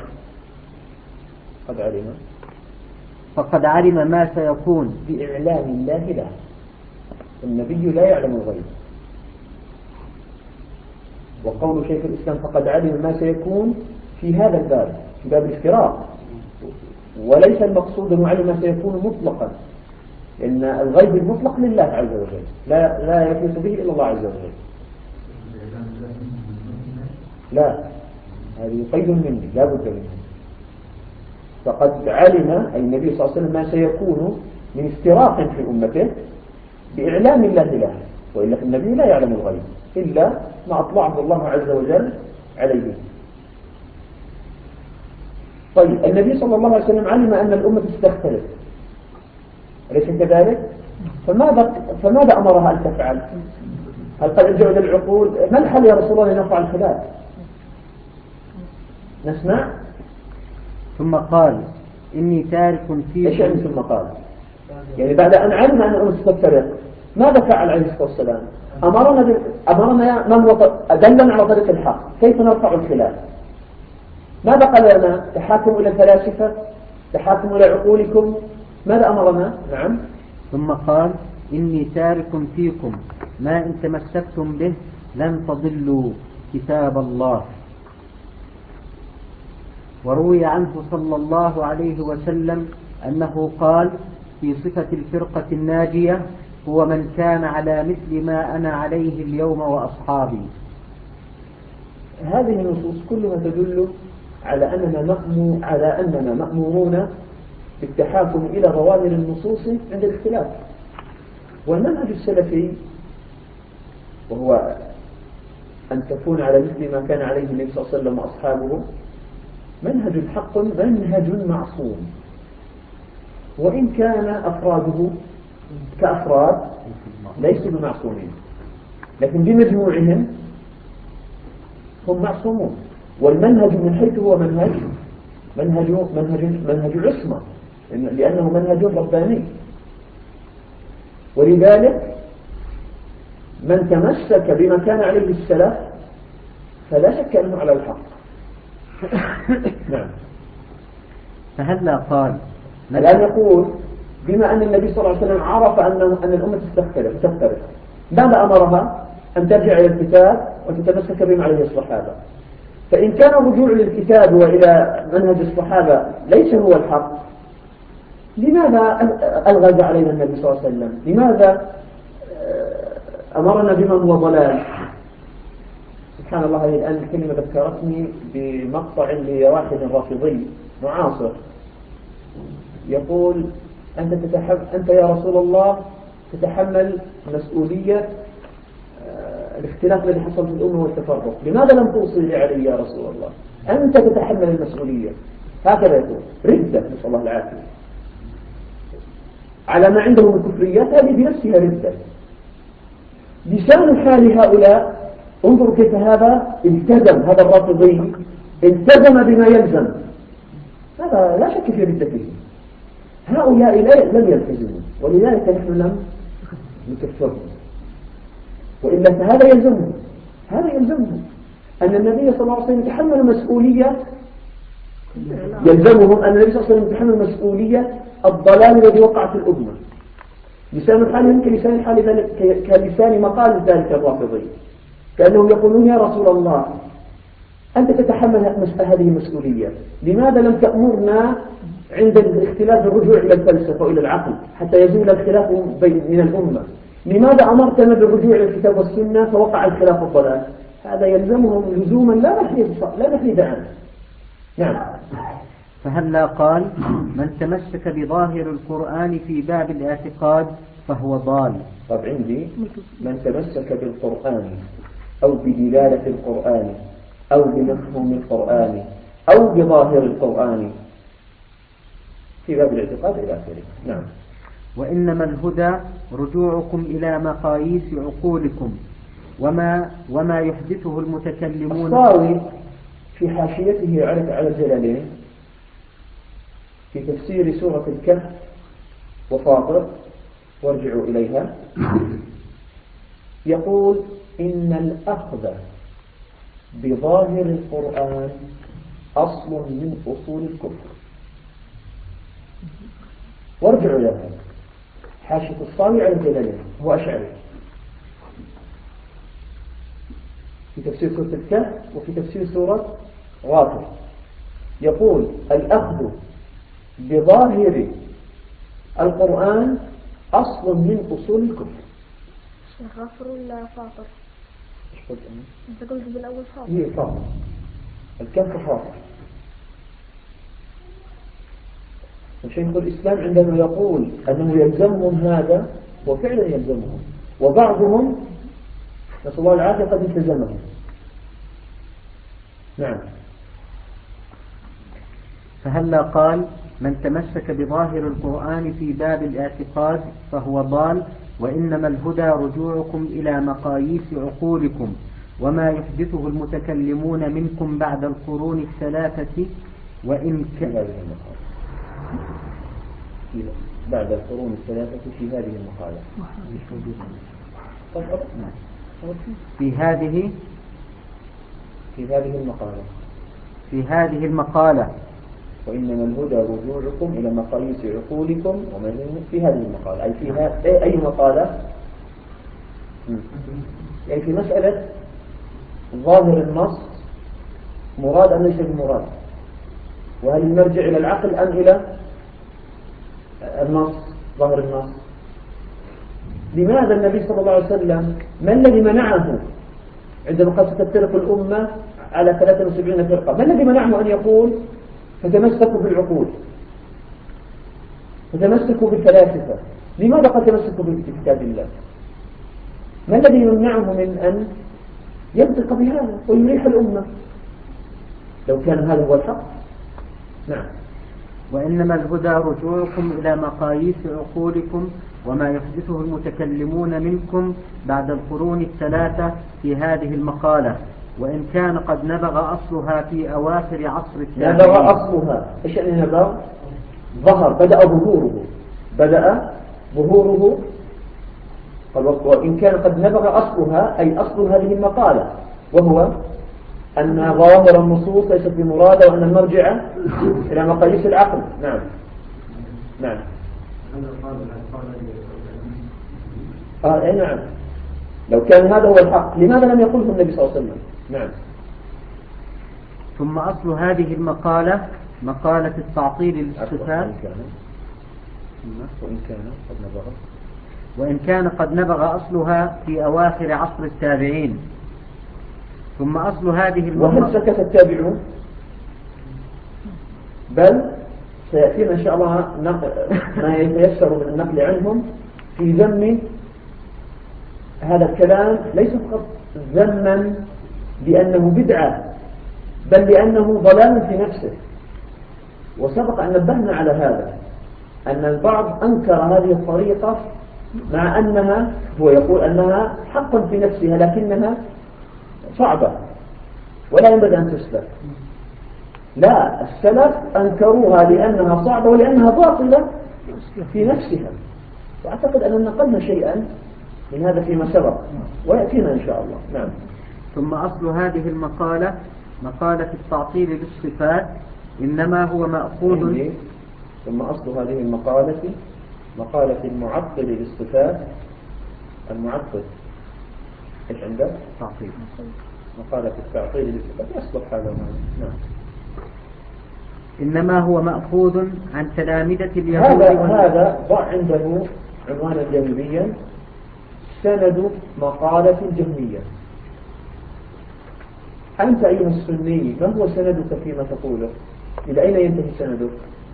فقد علم ما سيكون بإعلام الله له. النبي لا يعلم الغيب. وقول شيخ الإسلام فقد علم ما سيكون في هذا الباب، في باب الافتراق، وليس المقصود أنه علم ما سيكون مطلقا، إن الغيب المطلق لله عز وجل، لا يحيط به إلا الله عز وجل. لا، هذه قيد مني لا بد منه. فقد علم أي النبي صلى الله عليه وسلم ما سيكون من افتراق في أمته بإعلام الله له، وإلا النبي لا يعلم الغيب إلا ما أطلعه الله عز وجل عليه. طيب النبي صلى الله عليه وسلم علم أن الأمة ستختلف، أليس كذلك؟ فماذا أمرها أن تفعل؟ هل قد ارجعوا إلى العقول؟ ما الحل يا رسول الله لنرفع الخلاف؟ نسمع. ثم قال إني تارك فيكم. إيش يعني ثم قال؟ يعني بعد أن علم أن الأمة ستفترق ماذا فعل عليه الصلاة والسلام؟ أمرنا ما هو أدلنا على طريق الحق، كيف نرفع الخلاف؟ ماذا قال لنا؟ تحاكموا إلى الفلاسفة، تحاكموا إلى عقولكم، ماذا أمرنا؟ نعم. ثم قال إني تارك فيكم ما إن تمسكتم به لن تضلوا كتاب الله. وروي عنه صلى الله عليه وسلم أنه قال في صفة الفرقة الناجية هو من كان على مثل ما أنا عليه اليوم وأصحابي. هذه النصوص كلها تدل على أننا مأمورون بالتحاكم إلى ظواهر النصوص عند الاختلاف. والمنهج السلفي وهو أن تكون على مثل ما كان عليه النبي صلى الله عليه وسلم وأصحابه منهج حق، منهج معصوم، وإن كان أفراده كأفراد ليسوا بمعصومين، لكن بمجموعهم هم معصومون. والمنهج من حيث هو منهج عصمة، لأنه منهج رباني. ولذلك من تمسك بما كان عليه السلف فلا شك أنه على الحق. نعم. فهلا قال الآن يقول بما أن النبي صلى الله عليه وسلم عرف أن الأمة تفترق، ماذا أمرها؟ أن ترجع إلى الكتاب وتتمسك بما عليه الصحابة. فإن كان الرجوع للكتاب وإلى منهج الصحابة ليس هو الحق، لماذا ألغز علينا النبي صلى الله عليه وسلم؟ لماذا أمرنا بما هو ضلال؟ سبحان الله هذه الآن الكلمة ذكرتني بمقطع لواحد رافضي معاصر يقول أنت يا رسول الله تتحمل مسؤولية الاختلاف الذي حصل في الأمة والتفرق، لماذا لم توصي لي علي يا رسول الله؟ أنت تتحمل المسؤولية. هكذا يقول ردة، نسأل الله العافية، على ما عنده من كفريات، هذه بنفسها ردة. لسان حال هؤلاء، انظروا كيف هذا التزم، هذا الرافضي التزم بما يلزم، هذا لا شك في ردته. هؤلاء لم يلتزموا، ولذلك نحن لم نكفرهم، وإلا فهذا يلزمهم، هذا يلزمهم أن النبي صلى الله عليه وسلم يتحمل مسؤولية، يلزمهم أن النبي صلى الله عليه وسلم يتحمل مسؤولية الضلال الذي وقع في الأمة. لسان الحال يمكن لسان الحال ذلك كلسان مقال ذلك الرافضي، كأنهم يقولون يا رسول الله أنت تتحمل هذه المسؤولية، لماذا لم تأمرنا عند الاختلاف الرجوع إلى الفلسفة وإلى العقل حتى يزول الخلاف من الأمة؟ لماذا أمرتنا بالرجوع إلى الكتاب والسنة فوقع الخلاف الضلال؟ هذا يلزمهم لزوما لا نحيد عنه. نعم. فهلا قال من تمسك بظاهر القرآن في باب الاعتقاد فهو ضال. طب عندي من تمسك بالقرآن أو بدلالة القرآن أو بمفهوم القرآن أو بظاهر القرآن في باب الاعتقاد إلى آخره. نعم. وإنما الهدى رجوعكم إلى مقاييس عقولكم وما يحدثه المتكلمون. الصاوي في حاشيته على الجلالين في تفسير سورة الكهف وفاطر وارجعوا إليها يقول إن الأخذ بظاهر القرآن أصل من أصول الكفر. وارجعوا إليها حاشية الصاوي على الجلالين، هو أشعري في تفسير سورة الكهف وفي تفسير سورة غافر، يقول الأخذ بظاهر القرآن أصل من أصول الكفر. شيخ غافر ولا فاطر؟ ايش قلت أنا؟ أنت قلت بالأول فاطر. هي فاطر، الكهف فاطر. وشيخ الإسلام عندما يقول أنه يلزمهم هذا وفعلا يلزمهم، وبعضهم نسأل الله العافية قد التزمهم. نعم. فهلا قال من تمسك بظاهر القرآن في باب الاعتقاد فهو ضال، وإنما الهدى رجوعكم إلى مقاييس عقولكم وما يحدثه المتكلمون منكم بعد القرون الثلاثة وإن بعد القرون الثلاثة في هذه المقالة في هذه المقالة وإنما الهدى رجوعكم إلى مقاييس عقولكم في هذه المقالة، أي فيها أي مقالة؟ يعني في مسألة ظاهر النص مراد أم ليس بمراد، وهل المرجع إلى العقل أم إلى النص ظاهر النص؟ لماذا النبي صلى الله عليه وسلم ما الذي منعه عندما قد ستفترق الأمة على 73 فرقة؟ ما الذي منعه أن يقول فتمسكوا بالعقول، فتمسكوا بالفلاسفة؟ لماذا قد تمسكوا بكتاب الله؟ ما الذي يمنعه من أن ينطق بهذا ويريح الأمة لو كان هذا هو الحق؟ نعم. وإنما الهدى رجوعكم إلى مقاييس عقولكم وما يحدثه المتكلمون منكم بعد القرون الثلاثة في هذه المقالة، وإن كان قد نبغ أصلها في أواخر عصر التابعين. نبغ أصلها، إيش يعني نبغ؟ ظهر، بدأ ظهوره وإن كان قد نبغ أصلها أي أصل هذه المقالة، وهو أن ظاهر النصوص ليست بمرادة، وأن المرجع إلى مقاييس العقل. نعم. نعم. أي نعم. لو كان هذا هو الحق لماذا لم يقوله النبي صلى الله عليه وسلم؟ نعم. ثم أصل هذه المقالة مقالة التعطيل للصفات، وإن كان قد نبغ أصلها في أواخر عصر التابعين، ثم أصل هذه وهل سكت التابعون؟ بل سيأتينا إن شاء الله ما يتيسر من النقل عنهم في ذم هذا الكلام، ليس فقط ذما لأنه بدعة، بل لأنه ضلال في نفسه. وسبق أن نبهنا على هذا، أن البعض أنكر هذه الطريقة مع أنها، هو يقول أنها حقا في نفسها لكنها صعبة ولا ينبغي أن تسلك. لا، السلف أنكروها لأنها صعبة ولأنها باطلة في نفسها. وأعتقد أن نقلنا شيئا من هذا فيما سبق ويأتينا إن شاء الله. نعم. ثم أصل هذه المقالة مقالة التعطيل للصفات إنما هو مأخوذ. ثم أصل هذه المقالة مقالة المعطل للصفات. المعطل إيش عندك؟ تعطيل. مقالة التعطيل للصفات يصلح هذا. نعم. إنما هو مأخوذ عن تلامذة اليهود. هذا ضع عنده عنوانا جانبيا: سند مقالة جهمية. أنت أيها السني ما هو سندك فيما تقوله؟ إلى أين ينتهي سندك؟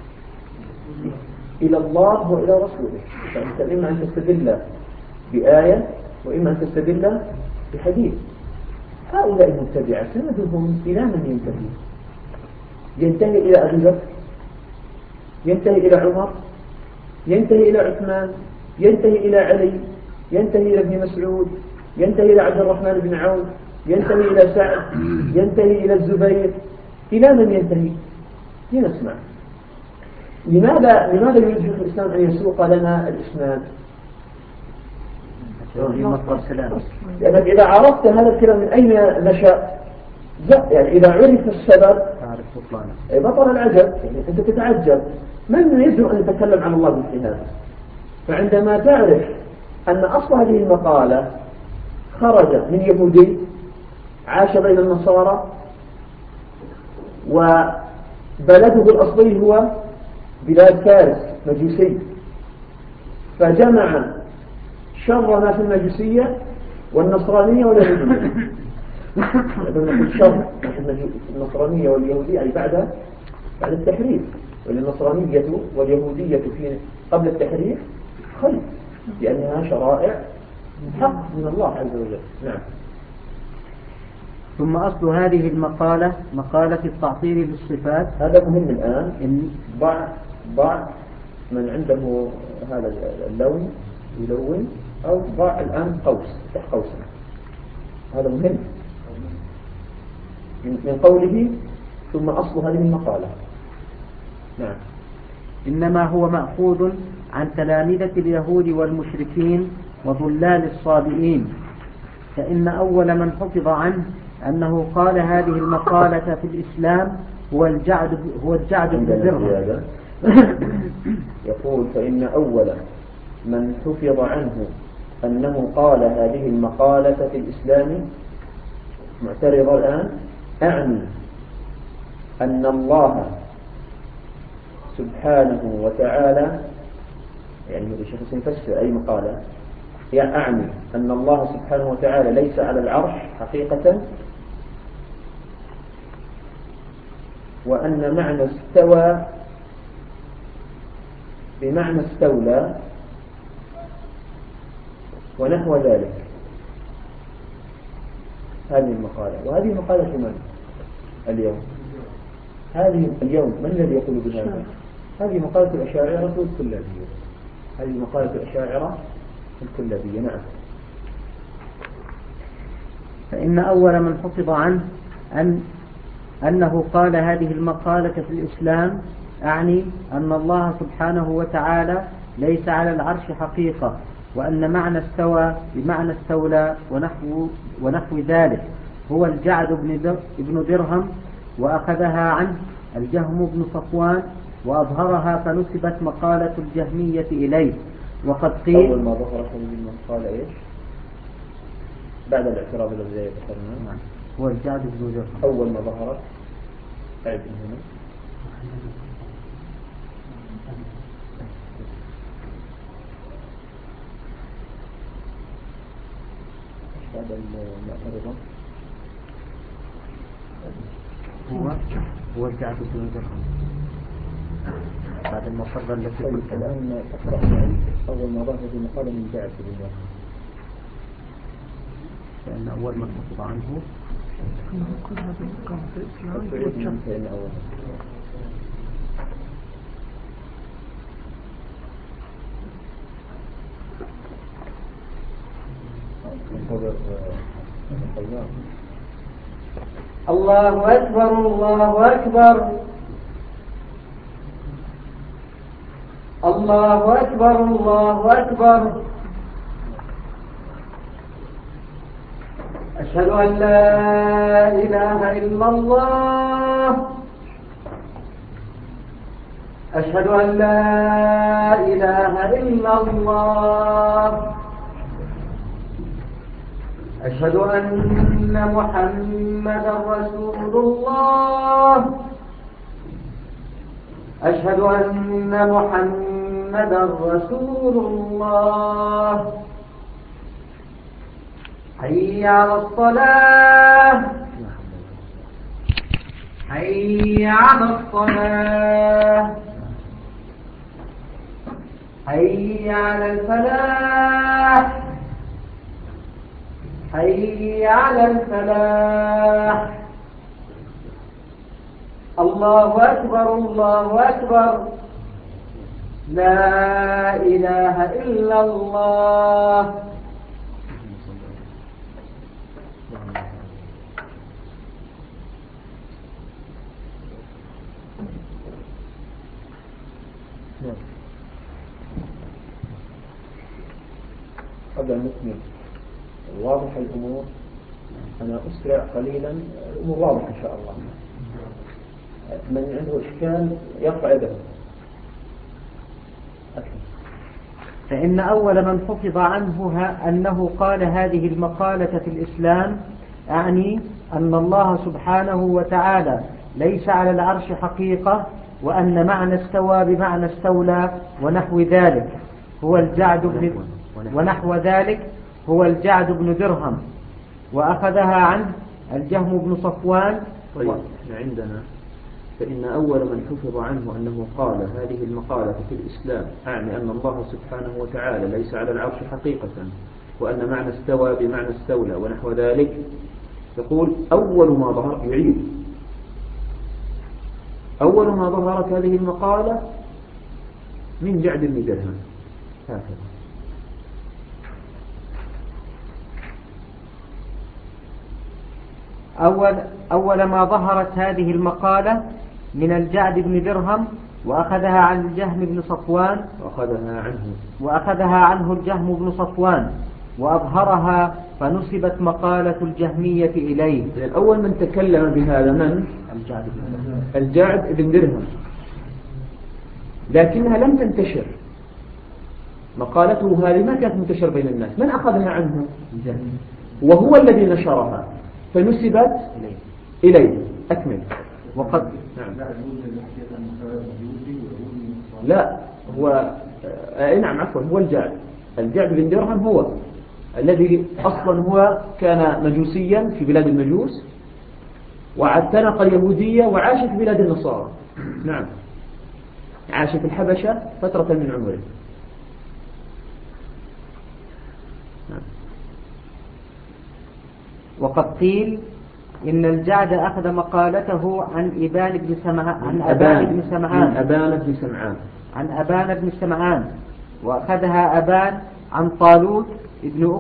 إلى الله وإلى رسوله. فأنت إما أن تستدل بآية وإما أن تستدل بحديث. هؤلاء المتبعة سندهم إلى من ينتهي؟ ينتهي إلى أبي بكر، ينتهي إلى عمر، ينتهي إلى عثمان، ينتهي إلى علي، ينتهي إلى ابن مسعود، ينتهي إلى عبد الرحمن بن عوف، ينتهي إلى سعد، ينتهي إلى الزبير. إلى من ينتهي؟ لنسمع. لماذا يريد شيخ الإسلام أن يسوق لنا الإسناد؟ لأنك إذا عرفت هذا الكلام من أين نشأ، يعني إذا عرف السبب بطل العجب. يعني أنت تتعجب من يجب أن يتكلم عن الله مثل هذا. فعندما تعرف أن أصل هذه المقالة خرج من يهودي عاش بين النصارى وبلده الأصلي هو بلاد فارس مجوسي، فجمع شر ما في المجوسية والنصرانية واليهودية. نقول شر ما في النصرانية واليهودية أي بعد التحريف، والنصرانية واليهودية في قبل التحريف خير لأنها شرائع حق من الله عز وجل. نعم. ثم أصل هذه المقالة مقالة التعطيل للصفات. هذا مهم الآن. إن ضع من عنده هذا اللون يلون، أو ضع الآن قوس تحت قوسا. هذا مهم من قوله ثم أصل هذه المقالة. نعم. إنما هو مأخوذ عن تلامذة اليهود والمشركين وضلال الصابئين، فإن أول من حفظ عنه أنه قال هذه المقالة في الإسلام هو الجعد بن درهم. يقول فإن أول من حفظ عنه أنه قال هذه المقالة في الإسلام، معترض الآن، أعني أن الله سبحانه وتعالى، يعني هذا الشيخ سيفسر أي مقالة، يعني أعني أن الله سبحانه وتعالى ليس على العرش حقيقة، وأن معنى استوى بمعنى استولى ونحو ذلك. هذه المقالة، وهذه مقالة من اليوم؟ هذه اليوم من الذي يقول بهذا؟ هذه مقالة الأشاعرة الكلابية. هذه مقالة الأشاعرة الكلابية. نعم. فإن أول من حفظ عنه أنه قال هذه المقالة في الإسلام، أعني أن الله سبحانه وتعالى ليس على العرش حقيقة، وأن معنى استوى بمعنى استولى ونحو ذلك هو الجعد بن درهم، وأخذها عنه الجهم بن صفوان وأظهرها، فنسبت مقالة الجهمية إليه. وقد قيل أول ما ظهرت هذه المقالة إيش؟ بعد الاعتراض الذي ذكرناه هو الجعد بن درهم. أول ما ظهرت عيب هنا بعد المعترضة هو الجعد بن درهم بعد المفردة التي قلت الآن تقرأ معي أول ما ظهر في مقالة من جعد بن درهم، لأن أول ما انخفض عنه كل هذا المقام في الإسلام فإن أول الله أكبر الله أكبر الله أكبر الله أكبر. أشهد أن لا إله إلا الله. أشهد أن لا إله إلا الله. أشهد أن محمدا رسول الله. أشهد أن محمدا رسول الله. حي على الصلاة. حي على الصلاة. حي على الفلاح. حي على الفلاح. الله أكبر الله أكبر. لا إله إلا الله. قبل أن نكمل واضح الأمور، أنا أسرع قليلا، الأمور واضحة إن شاء الله. من عنده إشكال يرفع يده. فإن أول من حفظ عنه أنه قال هذه المقالة في الإسلام، أعني أن الله سبحانه وتعالى ليس على العرش حقيقة، وأن معنى استوى بمعنى استولى ونحو ذلك هو الجعد بن درهم، وأخذها عنه الجهم بن صفوان. طيب عندنا فإن أول من حفظ عنه أنه قال هذه المقالة في الإسلام، أعني أن الله سبحانه وتعالى ليس على العرش حقيقة، وأن معنى استوى بمعنى استولى ونحو ذلك، يقول أول ما ظهر، يعيد أول ما ظهرت هذه المقالة من جعد بن درهم، هكذا. أول ما ظهرت هذه المقالة من الجعد بن درهم، وأخذها عن الجهم بن صفوان، وأخذها عنه الجهم بن صفوان وأظهرها، فنسبت مقالة الجهمية إليه. أول من تكلم بهذا من؟ الجعد بن درهم، لكنها لم تنتشر. مقالته هذه ما كانت منتشر بين الناس. من أخذها عنه؟ وهو الذي نشرها، فنسبت إليه. أكمل. وقد لا هو نعم عفوا، هو الجعد بن درهم هو الذي أصلا هو كان مجوسيا في بلاد المجوس، واعتنق اليهودية وعاش في بلاد النصارى. نعم، عاش في الحبشة فترة من عمره. وقد قيل إن الجعد أخذ مقالته عن أبان بن سمعان، وأخذها أبان عن طالوت ابن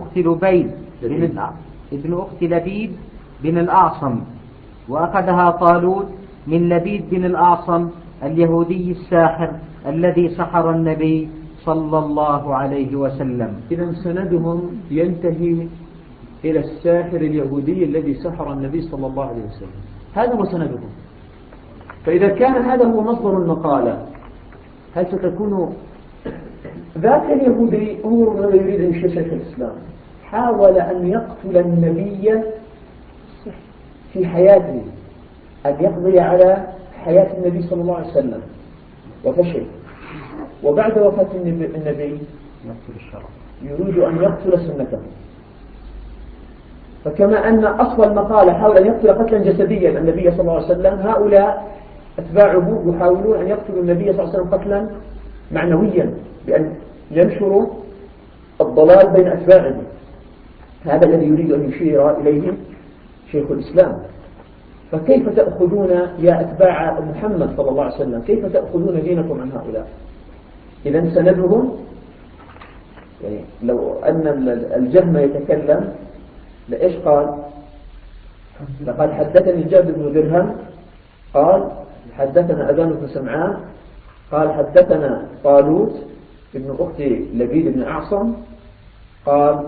أخت لبيد بن الأعصم، وأخذها طالوت من لبيد بن الأعصم اليهودي الساحر الذي سحر النبي صلى الله عليه وسلم. إذا سندهم ينتهي إلى الساحر اليهودي الذي سحر النبي صلى الله عليه وسلم، هذا هو سندهم. فإذا كان هذا هو مصدر المقالة، هل ستكون ذاك اليهودي هو الذي يريد أن يشرك الإسلام، حاول أن يقتل النبي في حياته، أن يقضي على حياة النبي صلى الله عليه وسلم، وفشل. وبعد وفاة النبي يريد أن يقتل سنته. فكما أن أصل المقالة حاول أن يقتل قتلا جسديا النبي صلى الله عليه وسلم، هؤلاء أتباعه يحاولون أن يقتلوا النبي صلى الله عليه وسلم قتلا معنويا بأن ينشروا الضلال بين أتباعه. هذا الذي يريد أن يشير إليه شيخ الإسلام. فكيف تأخذون يا أتباع محمد صلى الله عليه وسلم، كيف تأخذون دينكم عن هؤلاء؟ إذا سندهم، يعني لو أن الجهم يتكلم لإيش قال؟ لقد حدثني جابر بن درهم قال حدثنا أبان بن سمعان قال حدثنا طالوت ابن أخت لبيد بن أعصم قال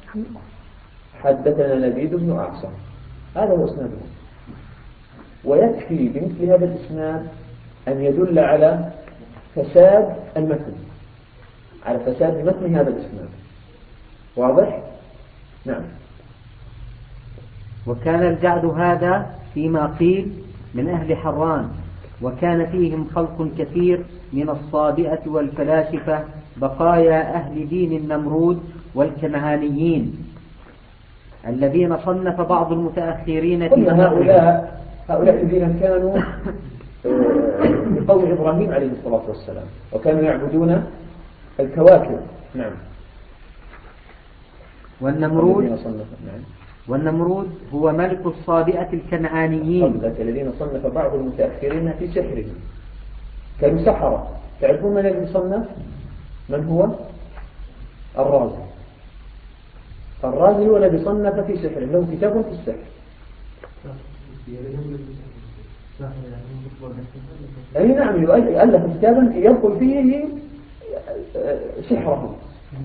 حدثنا لبيد بن أعصم. هذا هو إسناده. ويكفي بمثل هذا الإسناد أن يدل على فساد المتن، على فساد متن هذا الإسناد. واضح؟ نعم. وكان الجعد هذا فيما قيل من أهل حران، وكان فيهم خلق كثير من الصابئة والفلاسفة بقايا أهل دين النمرود والكنعانيين الذين صنف بعض المتأخرين في هؤلاء الذين كانوا من قوم إبراهيم عليه الصلاة والسلام وكانوا يعبدون الكواكب. نعم. والنمرود هو ملك الصابئة الكنعانيين الذين صنف بعض المتأخرين في سحرهم، كانوا سحرة. تعرفون من الذي صنف؟ من هو؟ الرازي هو الذي صنف في سحره، له كتاب في السحر. أي نعم، يؤلف كتابا يدخل فيه سحره.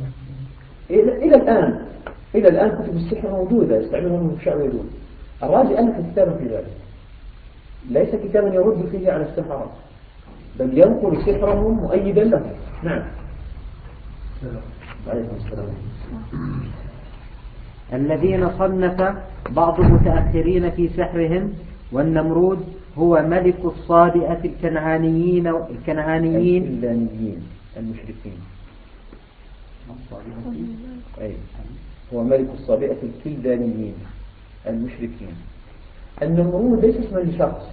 إلى الآن كتب السحر موجودة يستعملهم المشعوذون. الرازي ألف كتابا في ذلك، ليس كتابا يرد فيه على السحرة، بل ينقل سحرهم مؤيدا له. نعم. عليكم السلام. الذين صنف بعض المتأخرين في سحرهم. والنمرود هو ملك الصابئة الكنعانيين المشركين. هو ملك الصابئة الكلدانيين المشركين. النمرود ليس اسما لشخص،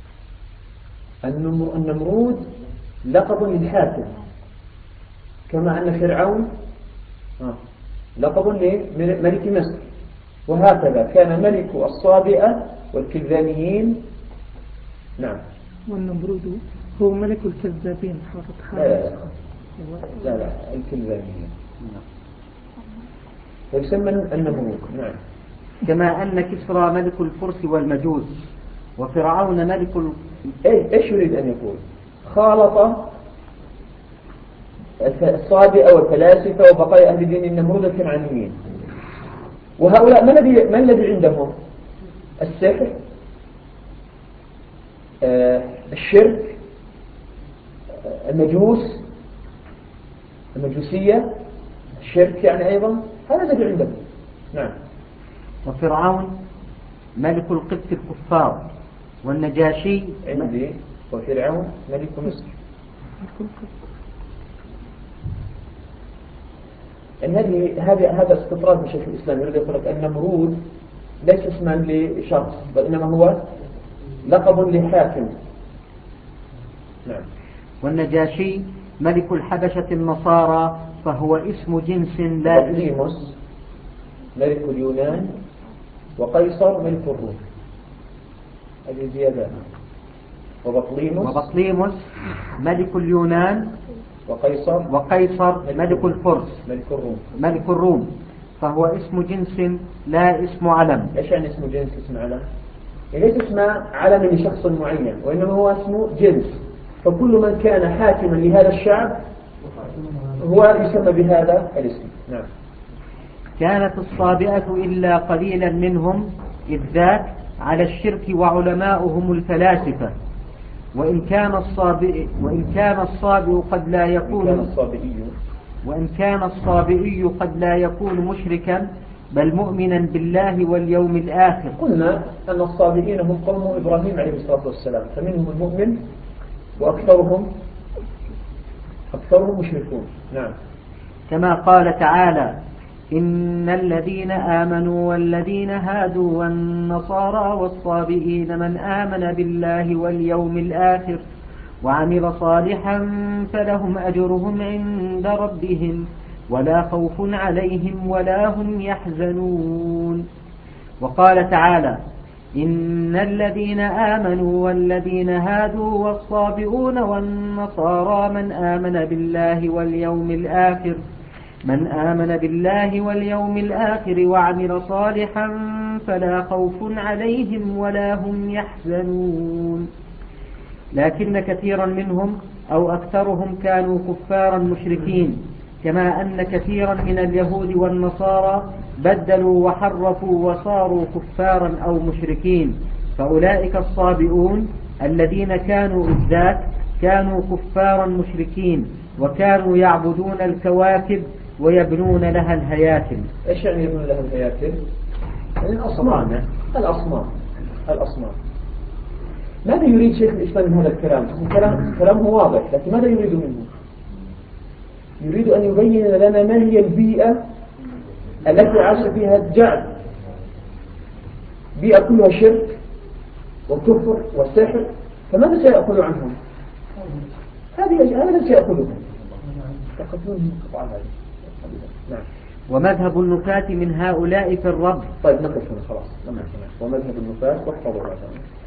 النمرود لقب للحاكم، كما أن فرعون لقب لملك مصر، وهكذا كان ملك الصابئة والكلدانيين. نعم. والنمرود هو ملك الكذابين. لا الكلدانيين ويسمى النمرود. نعم. كما أن كسرى ملك الفرس والمجوس، وفرعون ملك إيش يريد أن يقول؟ خالط الصابئة والفلاسفة وبقايا أهل دين النمرود الكنعانيين. وهؤلاء ما الذي عندهم؟ السحر، الشرك، المجوسية، الشرك يعني أيضا، هذا الذي عندهم. نعم. وفرعون ملك القبط الكفار، والنجاشي عندي، وفرعون ملك مصر. يعني هذا استطراد من شيخ الإسلام، يريد يقول لك أن النمرود ليس اسما لشخص، بل إنما هو لقب لحاكم. نعم. والنجاشي ملك الحبشة النصارى، فهو اسم جنس لا بطليموس ملك اليونان، وقيصر ملك الروم. هذه زيادة. وبطليموس ملك اليونان، وقيصر ملك الفرس ملك الروم، فهو اسم جنس لا اسم علم. ايش يعني اسم جنس؟ اسم علم ليس اسم علم لشخص معين، وإنما هو اسم جنس. فكل من كان حاكما لهذا الشعب هو يسمى بهذا الاسم. نعم. كانت الصابئة إلا قليلا منهم إذ ذاك على الشرك وعلماؤهم الفلاسفة. وإن كان الصابئ قد لا يكون مشركا، بل مؤمنا بالله واليوم الآخر. قلنا أن الصابئين هم قوم إبراهيم عليه الصلاة والسلام، فمنهم المؤمن وأكثرهم مشركون. نعم. كما قال تعالى: إن الذين آمنوا والذين هادوا والنصارى والصابئين من آمن بالله واليوم الآخر وعمل صالحا فلهم أجرهم عند ربهم ولا خوف عليهم ولا هم يحزنون. وقال تعالى: إن الذين آمنوا والذين هادوا والصابئون والنصارى من آمن بالله واليوم الآخر وعمل صالحا فلا خوف عليهم ولا هم يحزنون. لكن كثيرا منهم أو أكثرهم كانوا كفارا مشركين، كما أن كثيرا من اليهود والنصارى بدلوا وحرفوا وصاروا كفارا أو مشركين. فأولئك الصابئون الذين كانوا إذ ذاك كانوا كفارا مشركين، وكانوا يعبدون الكواكب ويبنون لها الهياكل. إيش يعني يبنون لها الهياكل؟ يعني الأصنام. ماذا يريد شيخ الإسلام من هذا الكلام؟ كلامه واضح، لكن ماذا يريد منه؟ يريد أن يبين لنا ما هي البيئة التي عاش فيها الجعد، بيئة كلها شرك وكفر وسحر، فماذا سيأخذ عنهم؟ هذا سيأخذهم. نعم. ومذهب النكات من هؤلاء في الرب. طيب نقف هنا خلاص. ومذهب النكات واحفظوا هذا.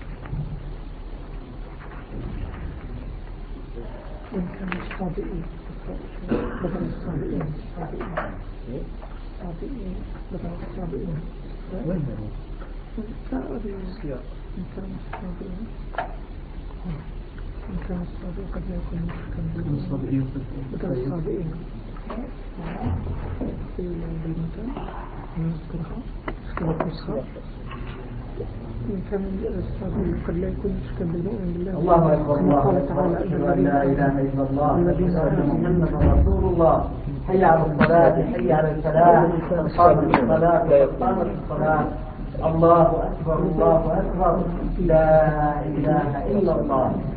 الصابئين قد يكون الصابئين قد لا يكون مشكل بالمؤمن بالله. الله أكبر. الله تعالى أشهد أن لا إله إلا الله أشهد أن محمدا رسول الله. حي على الصلاة، حي على الفلاح، قامت الصلاة، قامت الصلاة. الله أكبر، الله أكبر، لا إله إلا الله.